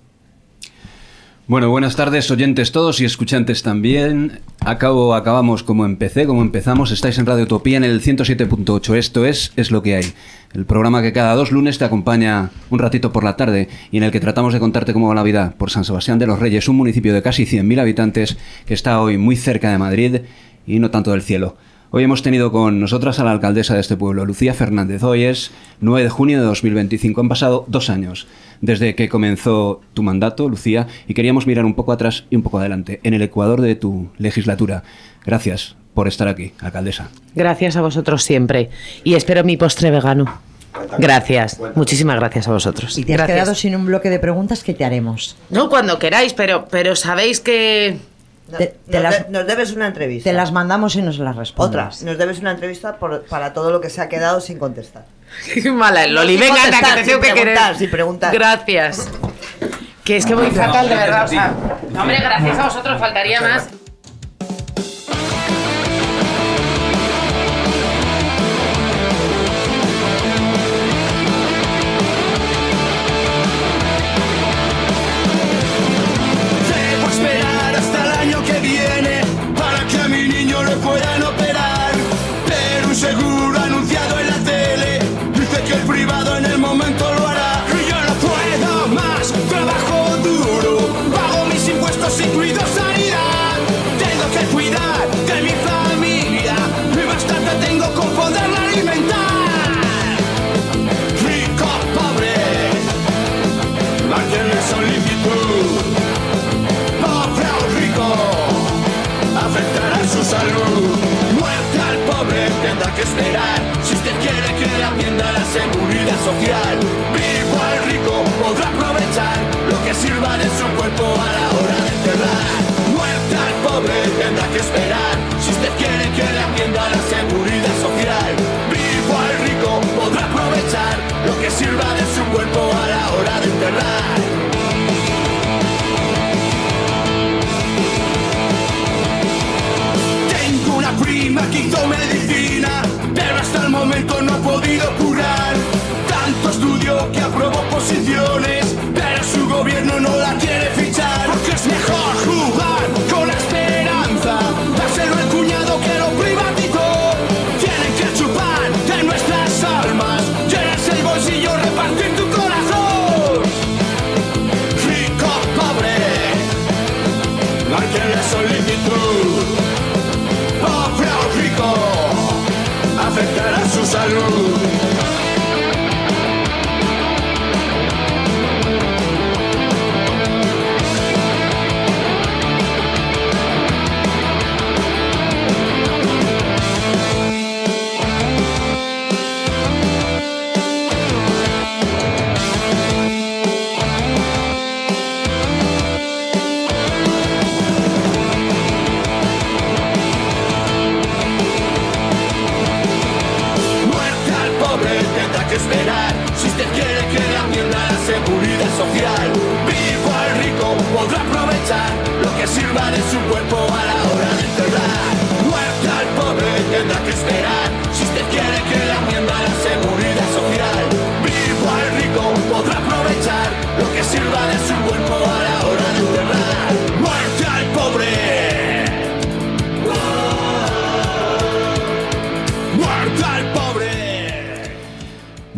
Bueno, buenas tardes, oyentes todos y escuchantes también. Acabamos como empezamos. Estáis en Radio Utopía en el 107.8. Esto es lo que hay. El programa que cada 2 lunes te acompaña un ratito por la tarde y en el que tratamos de contarte cómo va la vida por San Sebastián de los Reyes, un municipio de casi 100.000 habitantes que está hoy muy cerca de Madrid y no tanto del cielo. Hoy hemos tenido con nosotras a la alcaldesa de este pueblo, Lucía Fernández. Hoy es 9 de junio de 2025. Han pasado 2 años desde que comenzó tu mandato, Lucía, y queríamos mirar un poco atrás y un poco adelante, en el ecuador de tu legislatura. Gracias por estar aquí, alcaldesa. Gracias a vosotros siempre. Y espero mi postre vegano. Gracias. Muchísimas gracias a vosotros. Y te has quedado sin un bloque de preguntas que te haremos. No, cuando queráis, pero sabéis que... Nos debes una entrevista. Te las mandamos y nos las respondes. Otra, nos debes una entrevista para todo lo que se ha quedado sin contestar. Qué mala, Loli, venga, anda, que te tengo que querer. Sin preguntar. Gracias. Que es que voy fatal, de verdad. O sea, hombre, gracias a vosotros, faltaría más. Debo esperar hasta el año que viene para que a mi niño le puedan operar. Pero un seguro anunciado en la tele dice que el privado en el momento lo hará. Y yo no puedo más, trabajo duro, pago mis impuestos y cuido sanidad. Tengo que cuidar de mi familia y bastante tengo con poderla alimentar. Rico, pobre, mantiene solicitud. Pobre o rico, afectará su salud. Muerte al pobre, tendrá que esperar. Si usted quiere que le atienda la seguridad social, vivo al rico, podrá aprovechar lo que sirva de su cuerpo a la hora de enterrar. Muerte al pobre, tendrá que esperar. Si usted quiere que le atienda la seguridad social, vivo al rico, podrá aprovechar lo que sirva de su cuerpo a la hora de enterrar. Tengo una prima que hizo medicina, pero hasta el momento no ha podido curar. Tanto estudió que aprobó posiciones, pero su gobierno no la quiere fichar. Porque es mejor jugar con la esperanza, dárselo al cuñado que lo privatizó. Tienen que chupar de nuestras almas, llenarse el bolsillo, repartir tu corazón. Rico, pobre, marquen la solicitud. Pobre o rico, afectará su salud. Muerte al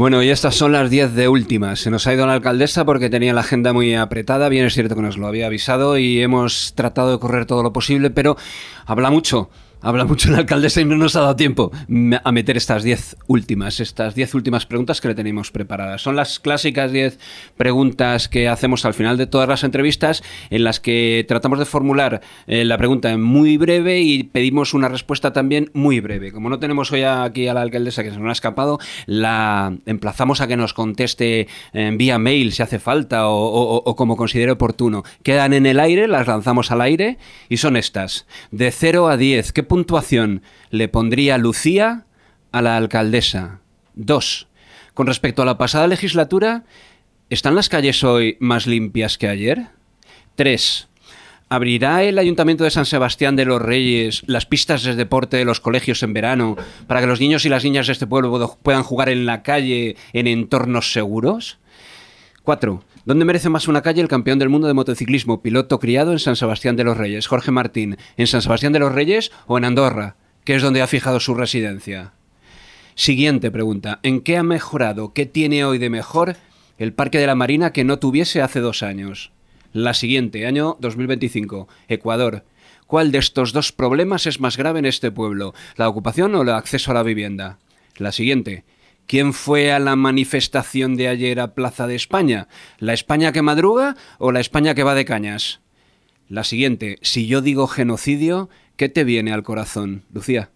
Bueno, y estas son las 10 de últimas. Se nos ha ido la alcaldesa porque tenía la agenda muy apretada. Bien, es cierto que nos lo había avisado y hemos tratado de correr todo lo posible, pero habla mucho la alcaldesa y no nos ha dado tiempo a meter estas 10 últimas preguntas que le tenemos preparadas. Son las clásicas 10 preguntas que hacemos al final de todas las entrevistas, en las que tratamos de formular la pregunta muy breve y pedimos una respuesta también muy breve. Como no tenemos hoy aquí a la alcaldesa, que se nos ha escapado, la emplazamos a que nos conteste vía mail si hace falta o como considere oportuno. Quedan en el aire, las lanzamos al aire y son estas. De 0 a 10, ¿qué puntuación le pondría Lucía a la alcaldesa? 2. Con respecto a la pasada legislatura, ¿están las calles hoy más limpias que ayer? 3. ¿Abrirá el Ayuntamiento de San Sebastián de los Reyes las pistas de deporte de los colegios en verano para que los niños y las niñas de este pueblo puedan jugar en la calle en entornos seguros? 4. ¿Dónde merece más una calle el campeón del mundo de motociclismo, piloto criado en San Sebastián de los Reyes, Jorge Martín, en San Sebastián de los Reyes o en Andorra, que es donde ha fijado su residencia? Siguiente pregunta. ¿En qué ha mejorado, qué tiene hoy de mejor el Parque de la Marina que no tuviese hace 2 años? La siguiente, año 2025, Ecuador. ¿Cuál de estos dos problemas es más grave en este pueblo? ¿La ocupación o el acceso a la vivienda? La siguiente. ¿Quién fue a la manifestación de ayer a Plaza de España? ¿La España que madruga o la España que va de cañas? La siguiente. Si yo digo genocidio, ¿qué te viene al corazón, Lucía?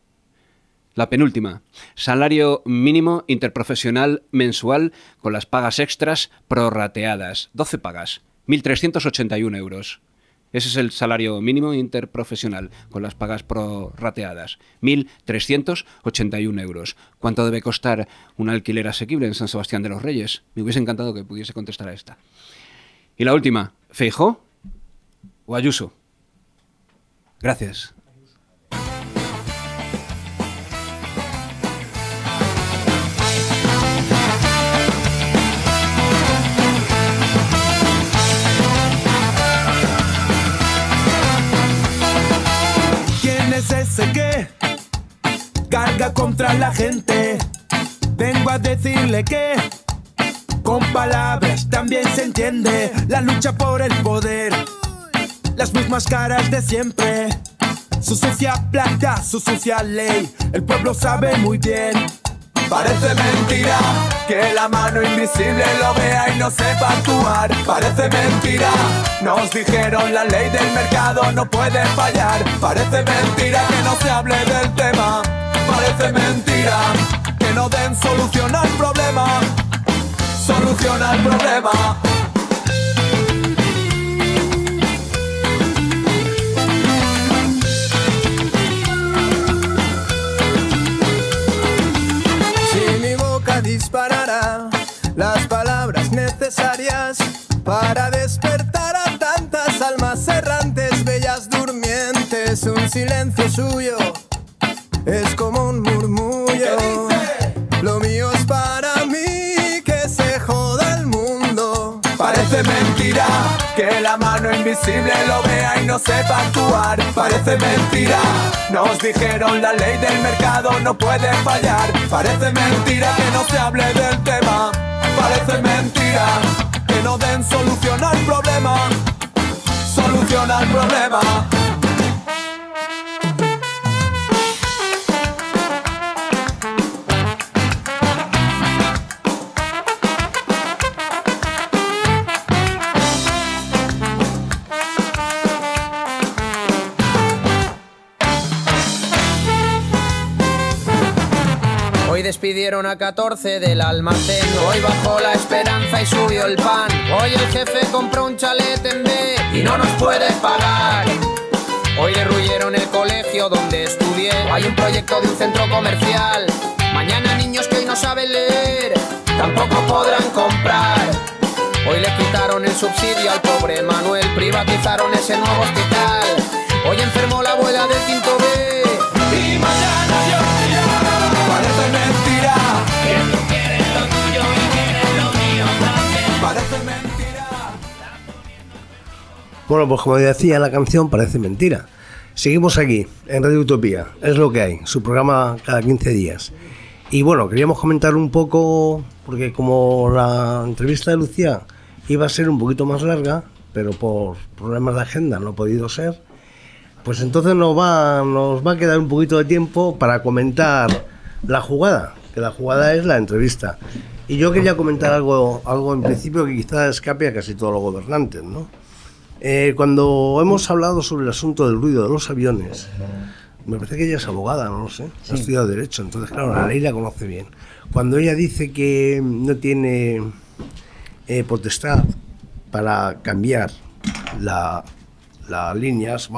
La penúltima. Salario mínimo interprofesional mensual con las pagas extras prorrateadas. 12 pagas. 1.381 euros. Ese es el salario mínimo interprofesional, con las pagas prorrateadas. 1.381 euros. ¿Cuánto debe costar un alquiler asequible en San Sebastián de los Reyes? Me hubiese encantado que pudiese contestar a esta. Y la última, ¿Feijóo o Ayuso? Gracias. Es ese que carga contra la gente. Vengo a decirle que con palabras también se entiende la lucha por el poder, las mismas caras de siempre, su sucia plata, su sucia ley, el pueblo sabe muy bien. Parece mentira que la mano invisible lo vea y no sepa actuar. Parece mentira, nos dijeron la ley del mercado no puede fallar. Parece mentira que no se hable del tema. Parece mentira que no den solución al problema. Solución al problema. Disparará las palabras necesarias para despertar a tantas almas errantes, bellas durmientes. Un silencio suyo es como un murmullo. Lo mío es para mí, que se joda el mundo. Parece mentira que la mano invisible lo vea y no sepa actuar. Parece mentira, nos dijeron la ley del mercado no puede fallar. Parece mentira que no se hable del tema. Parece mentira que no den solución al problema. Solución al problema. Despidieron a 14 del almacén. Hoy bajó la esperanza y subió el pan. Hoy el jefe compró un chalet en B y no nos puede pagar. Hoy derruyeron el colegio donde estudié. Hay un proyecto de un centro comercial. Mañana niños que hoy no saben leer tampoco podrán comprar. Hoy le quitaron el subsidio al pobre Manuel. Privatizaron ese nuevo hospital. Hoy enfermó la abuela del quinto B. Y mañana yo. Parece mentira que tú quieres lo tuyo y quieres lo mío también. Parece mentira. Bueno, pues como decía la canción, parece mentira. Seguimos aquí, en Radio Utopía. Es lo que hay, su programa cada 15 días. Y bueno, queríamos comentar un poco, porque como la entrevista de Lucía iba a ser un poquito más larga, pero por problemas de agenda no ha podido ser, pues entonces nos va a quedar un poquito de tiempo para comentar la jugada, que la jugada es la entrevista. Y yo quería comentar algo en principio que quizás escape a casi todos los gobernantes, ¿no? Cuando hemos hablado sobre el asunto del ruido de los aviones, me parece que ella es abogada, no lo sé, ha estudiado Derecho, entonces claro, la ley la conoce bien. Cuando ella dice que no tiene potestad para cambiar las líneas,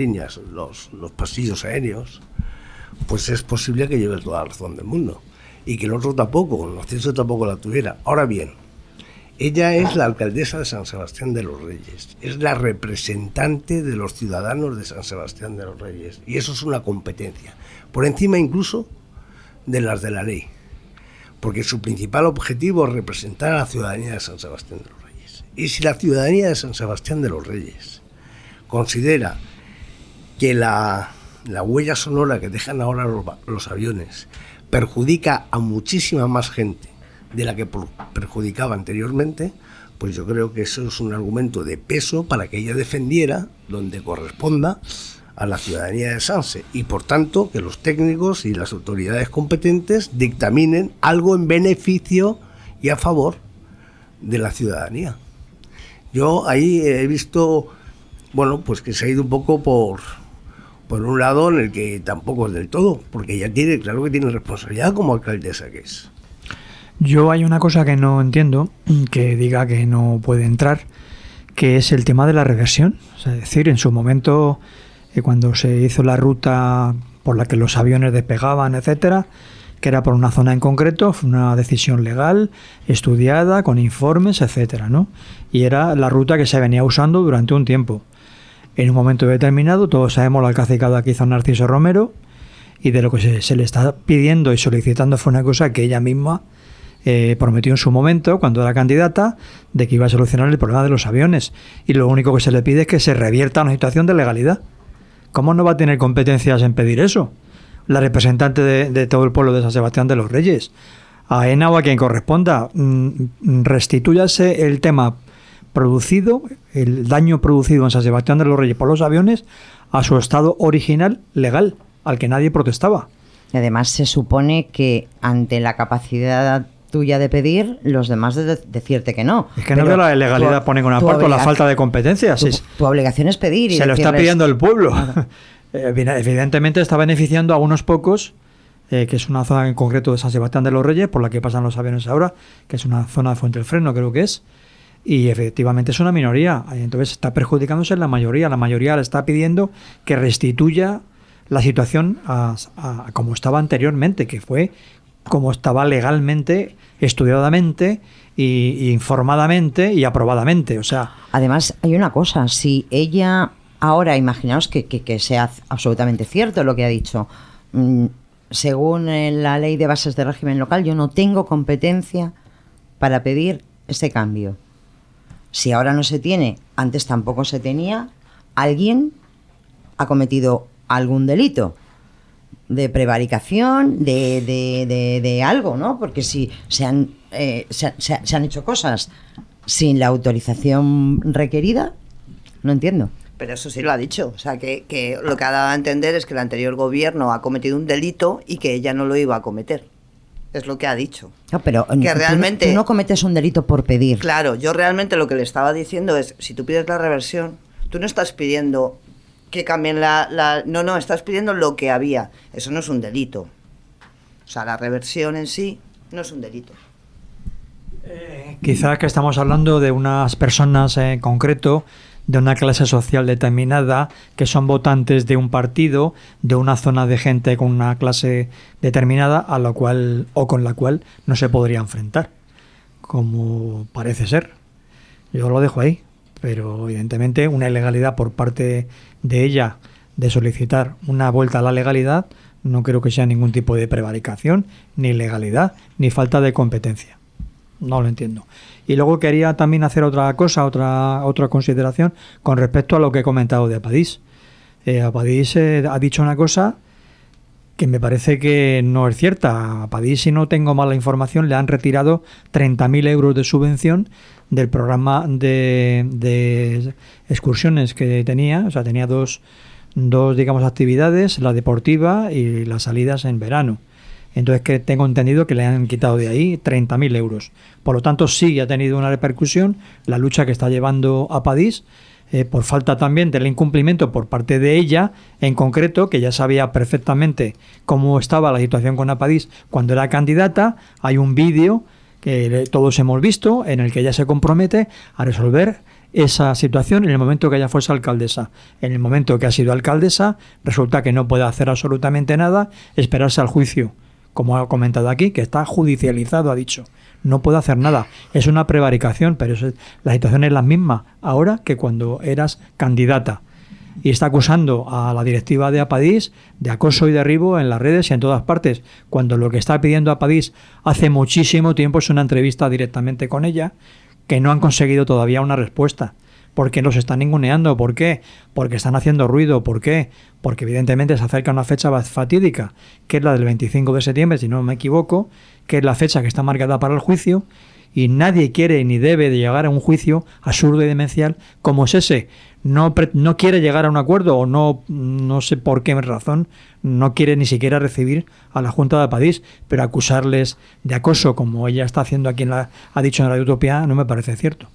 los pasillos aéreos, pues es posible que lleve toda la razón del mundo. Y que el otro tampoco, el acceso tampoco la tuviera. Ahora bien, ella es la alcaldesa de San Sebastián de los Reyes, es la representante de los ciudadanos de San Sebastián de los Reyes, y eso es una competencia, por encima incluso de las de la ley, porque su principal objetivo es representar a la ciudadanía de San Sebastián de los Reyes. Y si la ciudadanía de San Sebastián de los Reyes considera que la huella sonora que dejan ahora los aviones perjudica a muchísima más gente de la que perjudicaba anteriormente, pues yo creo que eso es un argumento de peso para que ella defendiera donde corresponda a la ciudadanía de Sanse, y por tanto que los técnicos y las autoridades competentes dictaminen algo en beneficio y a favor de la ciudadanía. Yo ahí he visto, bueno, pues que se ha ido un poco por un lado en el que tampoco es del todo, porque ella tiene, claro que tiene responsabilidad como alcaldesa que es. Yo hay una cosa que no entiendo, que diga que no puede entrar, que es el tema de la reversión. O sea, es decir, en su momento, cuando se hizo la ruta por la que los aviones despegaban, etcétera, que era por una zona en concreto, fue una decisión legal, estudiada, con informes, etcétera, ¿no? Y era la ruta que se venía usando durante un tiempo. En un momento determinado, todos sabemos la alcacicada que hizo Narciso Romero, y de lo que se le está pidiendo y solicitando fue una cosa que ella misma prometió en su momento, cuando era candidata, de que iba a solucionar el problema de los aviones. Y lo único que se le pide es que se revierta una situación de legalidad. ¿Cómo no va a tener competencias en pedir eso? La representante de todo el pueblo de San Sebastián de los Reyes. A AENA o a quien corresponda, restitúyase el tema producido, el daño producido en San Sebastián de los Reyes por los aviones, a su estado original legal, al que nadie protestaba. Y además se supone que ante la capacidad tuya de pedir, los demás de decirte que no. Es que no veo la ilegalidad poner una parte o la falta de competencias. Tu obligación es pedir. Y se lo está pidiendo el pueblo. Claro. Evidentemente está beneficiando a unos pocos, que es una zona en concreto de San Sebastián de los Reyes, por la que pasan los aviones ahora, que es una zona de Fuente del Freno, creo que es. Y efectivamente es una minoría. Entonces está perjudicándose la mayoría. La mayoría le está pidiendo que restituya la situación a como estaba anteriormente, que fue como estaba legalmente, estudiadamente y informadamente y aprobadamente. O sea, además hay una cosa, si ella ahora, imaginaos que sea absolutamente cierto lo que ha dicho, según la ley de bases de régimen local, yo no tengo competencia para pedir ese cambio. Si ahora no se tiene, antes tampoco se tenía, alguien ha cometido algún delito de prevaricación, de algo, ¿no? Porque si se han hecho cosas sin la autorización requerida, no entiendo. Pero eso sí lo ha dicho, o sea, que lo que ha dado a entender es que el anterior gobierno ha cometido un delito y que ella no lo iba a cometer. Es lo que ha dicho. No, pero que realmente, tú no cometes un delito por pedir. Claro, yo realmente lo que le estaba diciendo es, si tú pides la reversión, tú no estás pidiendo que cambien no, estás pidiendo lo que había. Eso no es un delito. O sea, la reversión en sí no es un delito. Quizás que estamos hablando de unas personas en concreto, de una clase social determinada, que son votantes de un partido, de una zona de gente con una clase determinada a la cual o con la cual no se podría enfrentar, como parece ser. Yo lo dejo ahí, pero evidentemente una ilegalidad por parte de ella de solicitar una vuelta a la legalidad no creo que sea ningún tipo de prevaricación, ni ilegalidad, ni falta de competencia. No lo entiendo. Y luego quería también hacer otra cosa, otra consideración con respecto a lo que he comentado de Apadís. Apadís ha dicho una cosa que me parece que no es cierta. A Padís, si no tengo mala información, le han retirado 30.000 euros de subvención del programa de excursiones que tenía. O sea, tenía dos digamos, actividades, la deportiva y las salidas en verano. Entonces, que tengo entendido que le han quitado de ahí 30.000 euros. Por lo tanto, sí ha tenido una repercusión la lucha que está llevando a Padís, por falta también del incumplimiento por parte de ella, en concreto, que ya sabía perfectamente cómo estaba la situación con Apadís cuando era candidata. Hay un vídeo que todos hemos visto en el que ella se compromete a resolver esa situación en el momento que ella fuese alcaldesa. En el momento que ha sido alcaldesa, resulta que no puede hacer absolutamente nada, esperarse al juicio, como ha comentado aquí, que está judicializado, ha dicho. No puede hacer nada. Es una prevaricación, pero la situación es la misma ahora que cuando eras candidata. Y está acusando a la directiva de Apadís de acoso y derribo en las redes y en todas partes, cuando lo que está pidiendo Apadís hace muchísimo tiempo es una entrevista directamente con ella, que no han conseguido todavía una respuesta. ¿Por qué los están ninguneando? ¿Por qué? Porque están haciendo ruido. ¿Por qué? Porque evidentemente se acerca una fecha fatídica, que es la del 25 de septiembre, si no me equivoco, que es la fecha que está marcada para el juicio, y nadie quiere ni debe de llegar a un juicio absurdo y demencial como es ese. No quiere llegar a un acuerdo, o no sé por qué razón, no quiere ni siquiera recibir a la Junta de Padís, pero acusarles de acoso, como ella está haciendo aquí, ha dicho en Radio Utopía, no me parece cierto.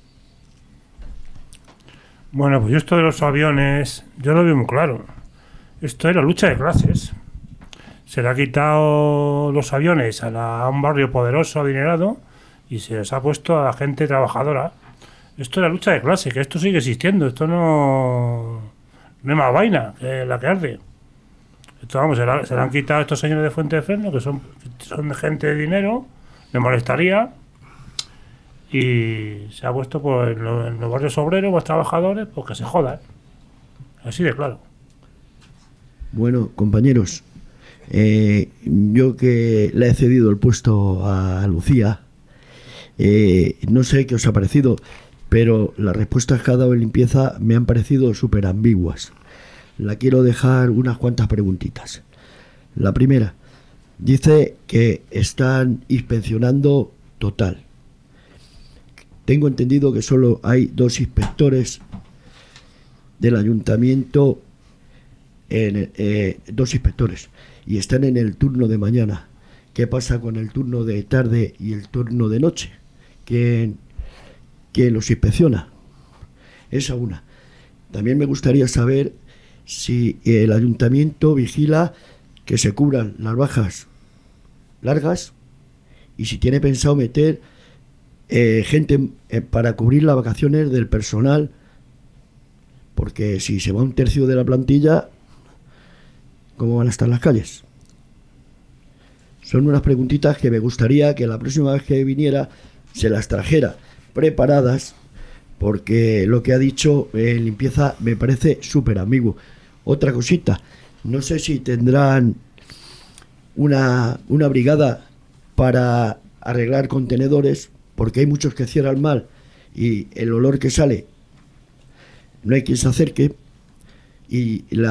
Bueno, pues esto de los aviones, yo lo veo muy claro. Esto es la lucha de clases. Se le ha quitado los aviones a un barrio poderoso, adinerado, y se les ha puesto a la gente trabajadora. Esto es la lucha de clases, que esto sigue existiendo. Esto no es más vaina que la que arde. Esto, vamos, se le han quitado a estos señores de Fuente de Fresno, que son gente de dinero, me molestaría. Y se ha puesto en los barrios obreros, los trabajadores, pues que se jodan. Así de claro. Bueno, compañeros, yo que le he cedido el puesto a Lucía, no sé qué os ha parecido, pero las respuestas que ha dado en limpieza me han parecido súper ambiguas. La quiero dejar unas cuantas preguntitas. La primera, dice que están inspeccionando total. Tengo entendido que solo hay 2 inspectores del ayuntamiento, 2 inspectores, y están en el turno de mañana. ¿Qué pasa con el turno de tarde y el turno de noche? ¿Quién los inspecciona? Esa una. También me gustaría saber si el ayuntamiento vigila que se cubran las bajas largas y si tiene pensado meter gente para cubrir las vacaciones del personal, porque si se va 1/3 de la plantilla, ¿cómo van a estar las calles? Son unas preguntitas que me gustaría que la próxima vez que viniera se las trajera preparadas, porque lo que ha dicho en limpieza me parece súper ambiguo. Otra cosita, no sé si tendrán una brigada para arreglar contenedores, porque hay muchos que cierran mal y el olor que sale no hay quien se acerque, y el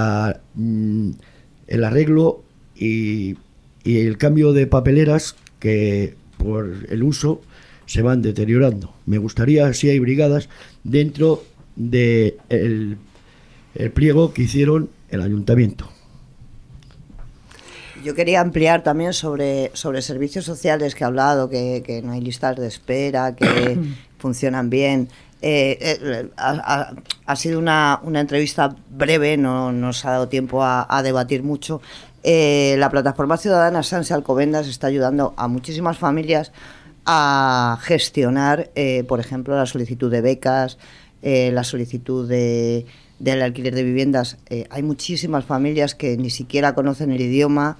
arreglo y el cambio de papeleras que por el uso se van deteriorando. Me gustaría si hay brigadas dentro del el pliego que hicieron el ayuntamiento. Yo quería ampliar también sobre servicios sociales, que he hablado, que no hay listas de espera, que funcionan bien. Ha sido una entrevista breve, no nos ha dado tiempo a debatir mucho. La plataforma ciudadana Sanse Alcobendas está ayudando a muchísimas familias a gestionar, por ejemplo, la solicitud de becas, la solicitud del alquiler de viviendas. Hay muchísimas familias que ni siquiera conocen el idioma,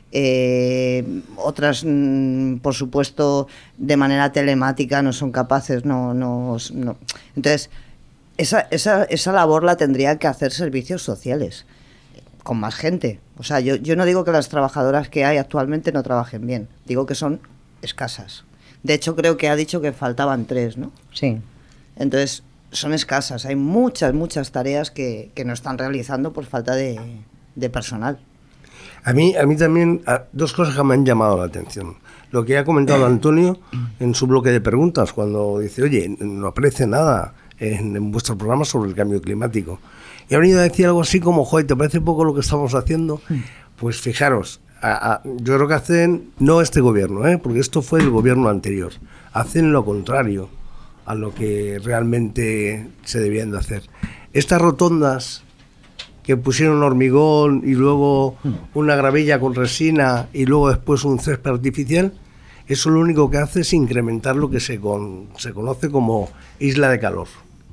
otras, por supuesto, de manera telemática no son capaces, no. Entonces, esa labor la tendrían que hacer servicios sociales, con más gente. O sea, yo no digo que las trabajadoras que hay actualmente no trabajen bien, digo que son escasas. De hecho, creo que ha dicho que faltaban 3, ¿no? Sí. Entonces, son escasas. Hay muchas tareas que no están realizando por falta de personal. A mí también, dos cosas que me han llamado la atención. Lo que ha comentado Antonio en su bloque de preguntas, cuando dice, oye, no aparece nada en vuestro programa sobre el cambio climático. Y ha venido a decir algo así como, joder, ¿te parece poco lo que estamos haciendo? Pues fijaros, yo creo que hacen, no este gobierno, porque esto fue el gobierno anterior, hacen lo contrario a lo que realmente se debían de hacer. Estas rotondas que pusieron hormigón y luego una gravilla con resina y luego después un césped artificial, eso lo único que hace es incrementar lo que se conoce como isla de calor.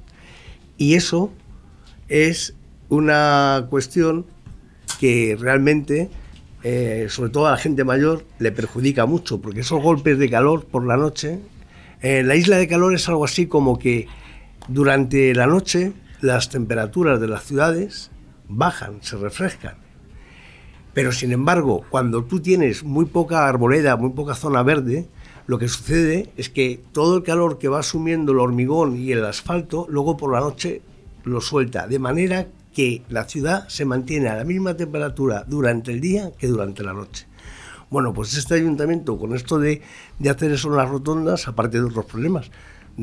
Y eso es una cuestión que realmente, sobre todo a la gente mayor, le perjudica mucho, porque esos golpes de calor por la noche, la isla de calor es algo así como que durante la noche las temperaturas de las ciudades bajan, se refrescan. Pero sin embargo, cuando tú tienes muy poca arboleda, muy poca zona verde, lo que sucede es que todo el calor que va asumiendo el hormigón y el asfalto, luego por la noche lo suelta, de manera que la ciudad se mantiene a la misma temperatura durante el día que durante la noche. Bueno, pues este ayuntamiento, con esto de hacer eso en las rotondas, aparte de otros problemas,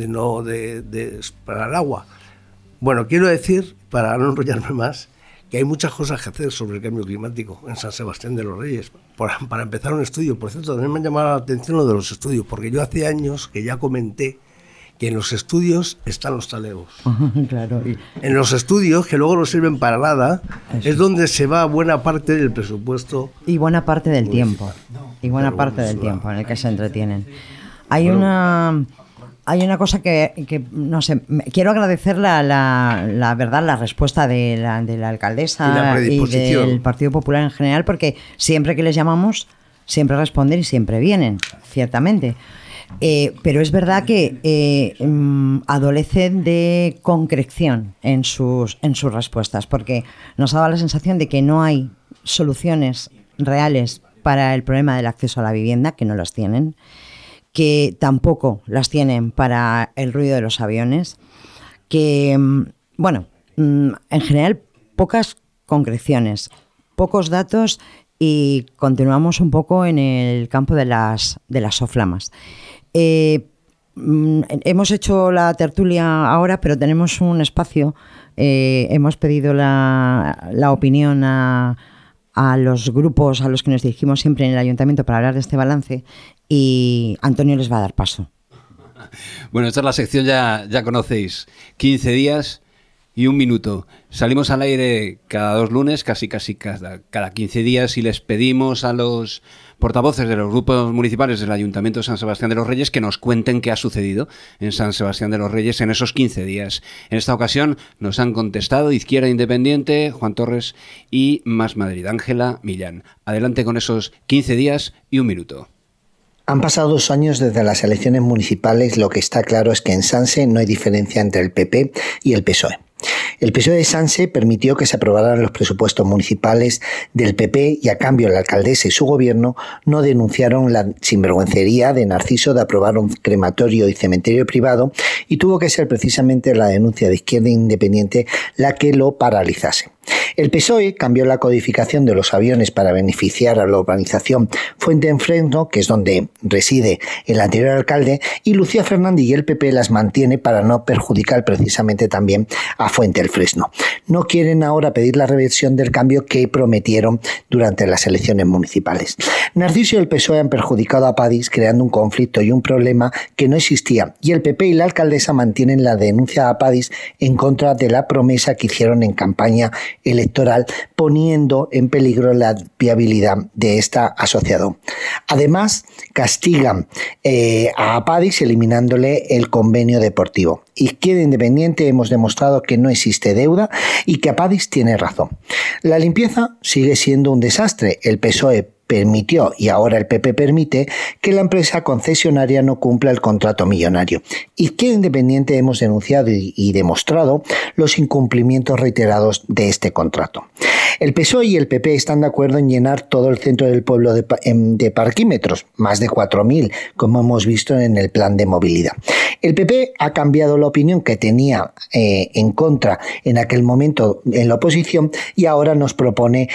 de para el agua. Bueno, quiero decir, para no enrollarme más, que hay muchas cosas que hacer sobre el cambio climático en San Sebastián de los Reyes. Para empezar un estudio, por cierto, también me ha llamado la atención lo de los estudios, porque yo hace años que ya comenté que en los estudios están los talegos. Claro. En los estudios, que luego no sirven para nada, eso es donde se va buena parte del presupuesto. Y buena parte del tiempo. Y buena parte del tiempo en el que se entretienen. Hay una cosa que no sé, quiero agradecer la verdad, la respuesta de la alcaldesa y del Partido Popular en general, porque siempre que les llamamos, siempre responden y siempre vienen, ciertamente. Pero es verdad que adolecen de concreción en sus respuestas, porque nos ha dado la sensación de que no hay soluciones reales para el problema del acceso a la vivienda, que no las tienen, que tampoco las tienen para el ruido de los aviones, que, bueno, en general pocas concreciones, pocos datos y continuamos un poco en el campo de las soflamas. Hemos hecho la tertulia ahora, pero tenemos un espacio, hemos pedido la opinión a los grupos a los que nos dirigimos siempre en el ayuntamiento para hablar de este balance y Antonio les va a dar paso. Bueno, esta es la sección, ya conocéis, 15 días y un minuto. Salimos al aire cada 2 lunes, casi cada 15 días y les pedimos a los portavoces de los grupos municipales del Ayuntamiento de San Sebastián de los Reyes que nos cuenten qué ha sucedido en San Sebastián de los Reyes en esos 15 días. En esta ocasión nos han contestado Izquierda Independiente, Juan Torres y Más Madrid, Ángela Millán. Adelante con esos 15 días y un minuto. Han pasado 2 años desde las elecciones municipales, lo que está claro es que en Sanse no hay diferencia entre el PP y el PSOE. El PSOE de Sanse permitió que se aprobaran los presupuestos municipales del PP y a cambio la alcaldesa y su gobierno no denunciaron la sinvergüencería de Narciso de aprobar un crematorio y cementerio privado y tuvo que ser precisamente la denuncia de Izquierda Independiente la que lo paralizase. El PSOE cambió la codificación de los aviones para beneficiar a la urbanización Fuente en Fresno, que es donde reside el anterior alcalde, y Lucía Fernández y el PP las mantiene para no perjudicar precisamente también a Fuente el Fresno. No quieren ahora pedir la reversión del cambio que prometieron durante las elecciones municipales. Narciso y el PSOE han perjudicado a Padis creando un conflicto y un problema que no existía, y el PP y la alcaldesa mantienen la denuncia a Padis en contra de la promesa que hicieron en campaña electoral, poniendo en peligro la viabilidad de esta asociación. Además, castigan a Padis eliminándole el convenio deportivo. Izquierda Independiente hemos demostrado que no existe deuda y que Padis tiene razón. La limpieza sigue siendo un desastre. El PSOE permitió y ahora el PP permite que la empresa concesionaria no cumpla el contrato millonario. Izquierda Independiente hemos denunciado y demostrado los incumplimientos reiterados de este contrato. El PSOE y el PP están de acuerdo en llenar todo el centro del pueblo de parquímetros, más de 4.000, como hemos visto en el plan de movilidad. El PP ha cambiado la opinión que tenía en contra en aquel momento en la oposición y ahora nos propone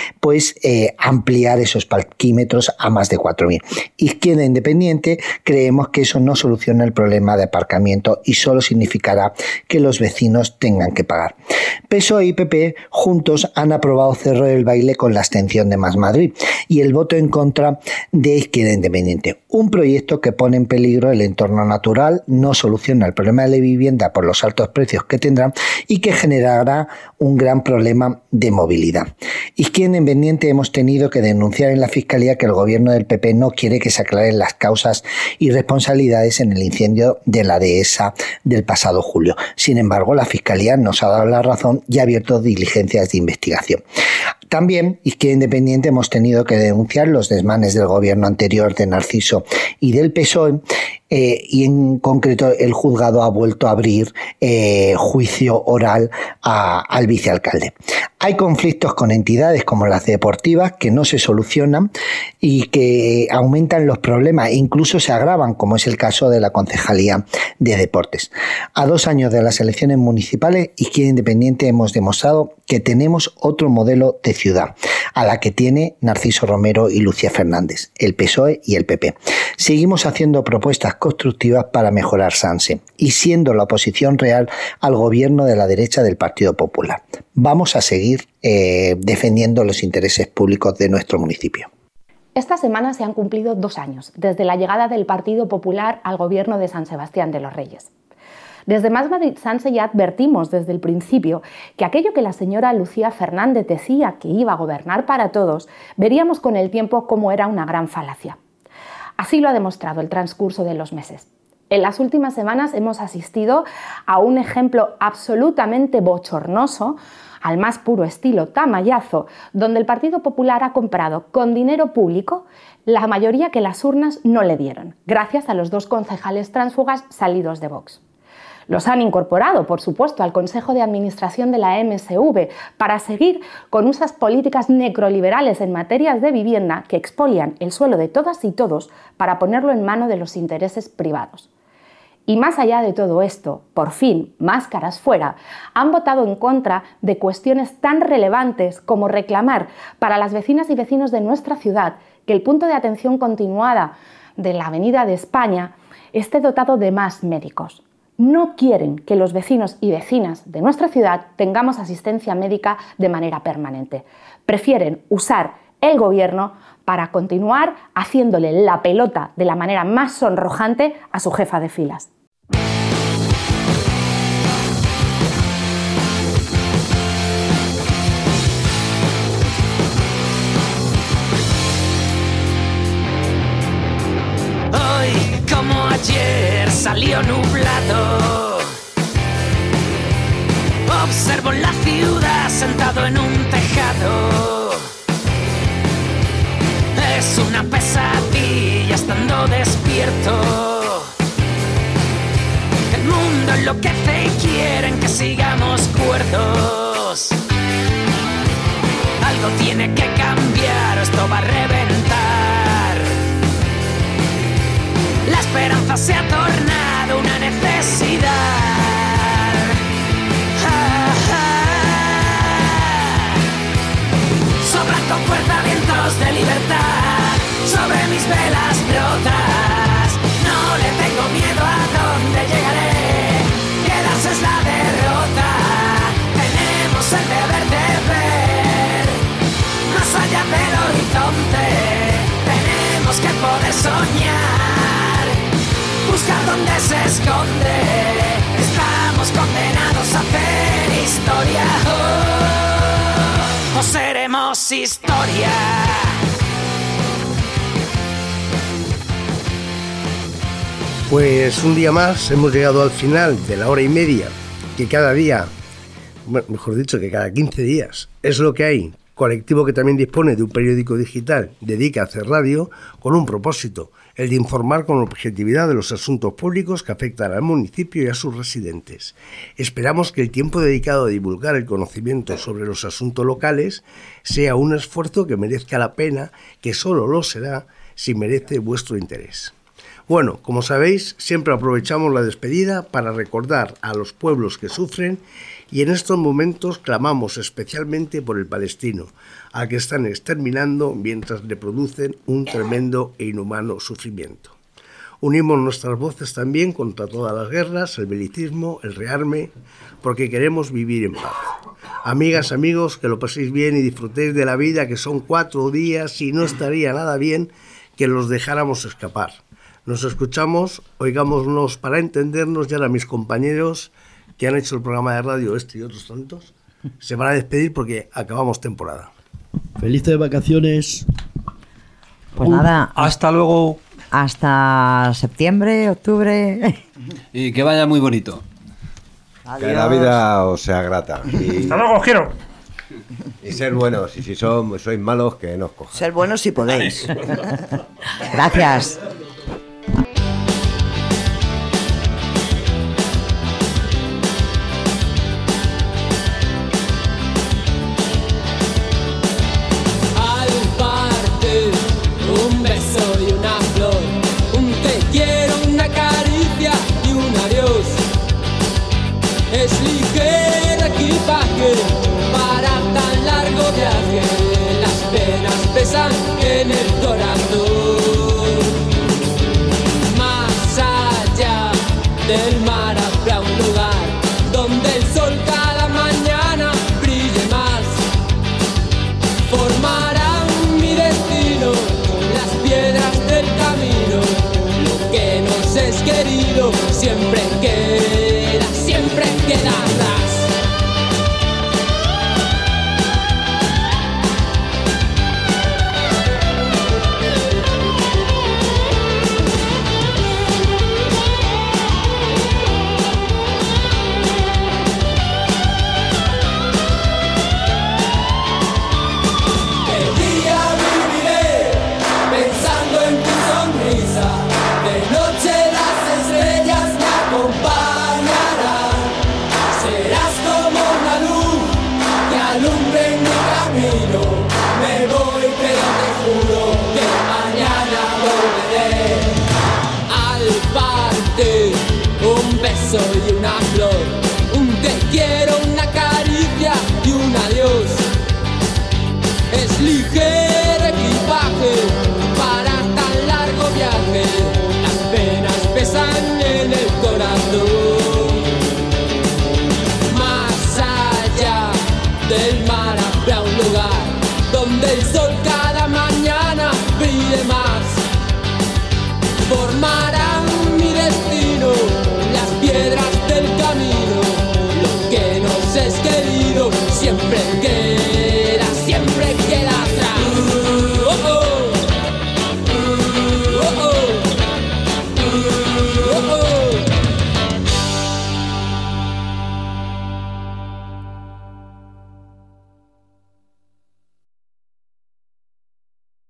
ampliar esos parquímetros a más de 4.000. Izquierda Independiente creemos que eso no soluciona el problema de aparcamiento y solo significará que los vecinos tengan que pagar. PSOE y PP juntos han aprobado cerrar el baile con la abstención de Más Madrid y el voto en contra de Izquierda Independiente. Un proyecto que pone en peligro el entorno natural, no soluciona el problema de la vivienda por los altos precios que tendrán y que generará un gran problema de movilidad. Izquierda Independiente hemos tenido que denunciar en la Fiscalía que el gobierno del PP no quiere que se aclaren las causas y responsabilidades en el incendio de la dehesa del pasado julio. Sin embargo, la Fiscalía nos ha dado la razón y ha abierto diligencias de investigación. También, Izquierda Independiente, hemos tenido que denunciar los desmanes del gobierno anterior de Narciso y del PSOE y en concreto el juzgado ha vuelto a abrir juicio oral al vicealcalde. Hay conflictos con entidades como las deportivas que no se solucionan y que aumentan los problemas e incluso se agravan, como es el caso de la Concejalía de Deportes. A 2 años de las elecciones municipales, Izquierda Independiente hemos demostrado que tenemos otro modelo de ciudad, a la que tiene Narciso Romero y Lucía Fernández, el PSOE y el PP. Seguimos haciendo propuestas constructivas para mejorar Sanse y siendo la oposición real al gobierno de la derecha del Partido Popular. Vamos a seguir defendiendo los intereses públicos de nuestro municipio. Esta semana se han cumplido 2 años desde la llegada del Partido Popular al gobierno de San Sebastián de los Reyes. Desde Más Madrid Sanse ya advertimos desde el principio que aquello que la señora Lucía Fernández decía que iba a gobernar para todos, veríamos con el tiempo cómo era una gran falacia. Así lo ha demostrado el transcurso de los meses. En las últimas semanas hemos asistido a un ejemplo absolutamente bochornoso, al más puro estilo tamallazo, donde el Partido Popular ha comprado con dinero público la mayoría que las urnas no le dieron, gracias a los 2 concejales tránsfugas salidos de Vox. Los han incorporado, por supuesto, al Consejo de Administración de la MSV para seguir con esas políticas necroliberales en materias de vivienda que expolian el suelo de todas y todos para ponerlo en mano de los intereses privados. Y más allá de todo esto, por fin, máscaras fuera, han votado en contra de cuestiones tan relevantes como reclamar para las vecinas y vecinos de nuestra ciudad que el punto de atención continuada de la Avenida de España esté dotado de más médicos. No quieren que los vecinos y vecinas de nuestra ciudad tengamos asistencia médica de manera permanente. Prefieren usar el gobierno para continuar haciéndole la pelota de la manera más sonrojante a su jefa de filas. Hoy, como ayer, salió nublado. Observo la ciudad sentado en un tejado. Es una pesadilla estando despierto. El mundo enloquece y quieren que sigamos cuerdos. Algo tiene que cambiar o esto va a reventar. La esperanza se ha tornado una necesidad. Soplan con fuerza vientos de libertad sobre mis velas rotas. No le tengo miedo a dónde llegaré. Quedarse es la derrota. Tenemos el deber de ver más allá del horizonte. Tenemos que poder soñar, buscar dónde se esconde. Estamos condenados a hacer historia. O seremos historia. Pues un día más hemos llegado al final de la hora y media que cada día, bueno, mejor dicho, que cada 15 días es lo que hay colectivo que también dispone de un periódico digital, Dedica a hacer radio, con un propósito, el de informar con objetividad de los asuntos públicos que afectan al municipio y a sus residentes. Esperamos que el tiempo dedicado a divulgar el conocimiento sobre los asuntos locales sea un esfuerzo que merezca la pena, que solo lo será si merece vuestro interés. Bueno, como sabéis, siempre aprovechamos la despedida para recordar a los pueblos que sufren y en estos momentos clamamos especialmente por el palestino, al que están exterminando mientras le producen un tremendo e inhumano sufrimiento. Unimos nuestras voces también contra todas las guerras, el belicismo, el rearme, porque queremos vivir en paz. Amigas, amigos, que lo paséis bien y disfrutéis de la vida, que son 4 días y no estaría nada bien que los dejáramos escapar. Nos escuchamos, oigámonos para entendernos, y ahora mis compañeros que han hecho el programa de radio este y otros tantos se van a despedir porque acabamos temporada. Felices vacaciones. Pues nada. Hasta luego. Hasta septiembre, octubre. Y que vaya muy bonito. Adiós. Que la vida os sea grata. Hasta luego, os quiero. Y ser buenos. Y si sois malos, que no os cojan. Ser buenos si podéis. Gracias. Es ligero equipaje para tan largo viaje. Las penas pesan en el corazón. Más allá del mar habrá un lugar donde el sol cada mañana brille más. Formarán mi destino las piedras del camino. Lo que nos es querido siempre queda atrás. De día viviré pensando en tu sonrisa, de noche las estrellas me acompañarán. Serás como una luz que alumbre mi camino. Me voy pero te juro que mañana volveré. Al partir un beso y una flor, un te quiero, una caricia y un adiós. Es ligero equipaje para tan largo viaje. Las penas pesan en el corazón. Más allá del mar habrá un lugar donde el sol cada mañana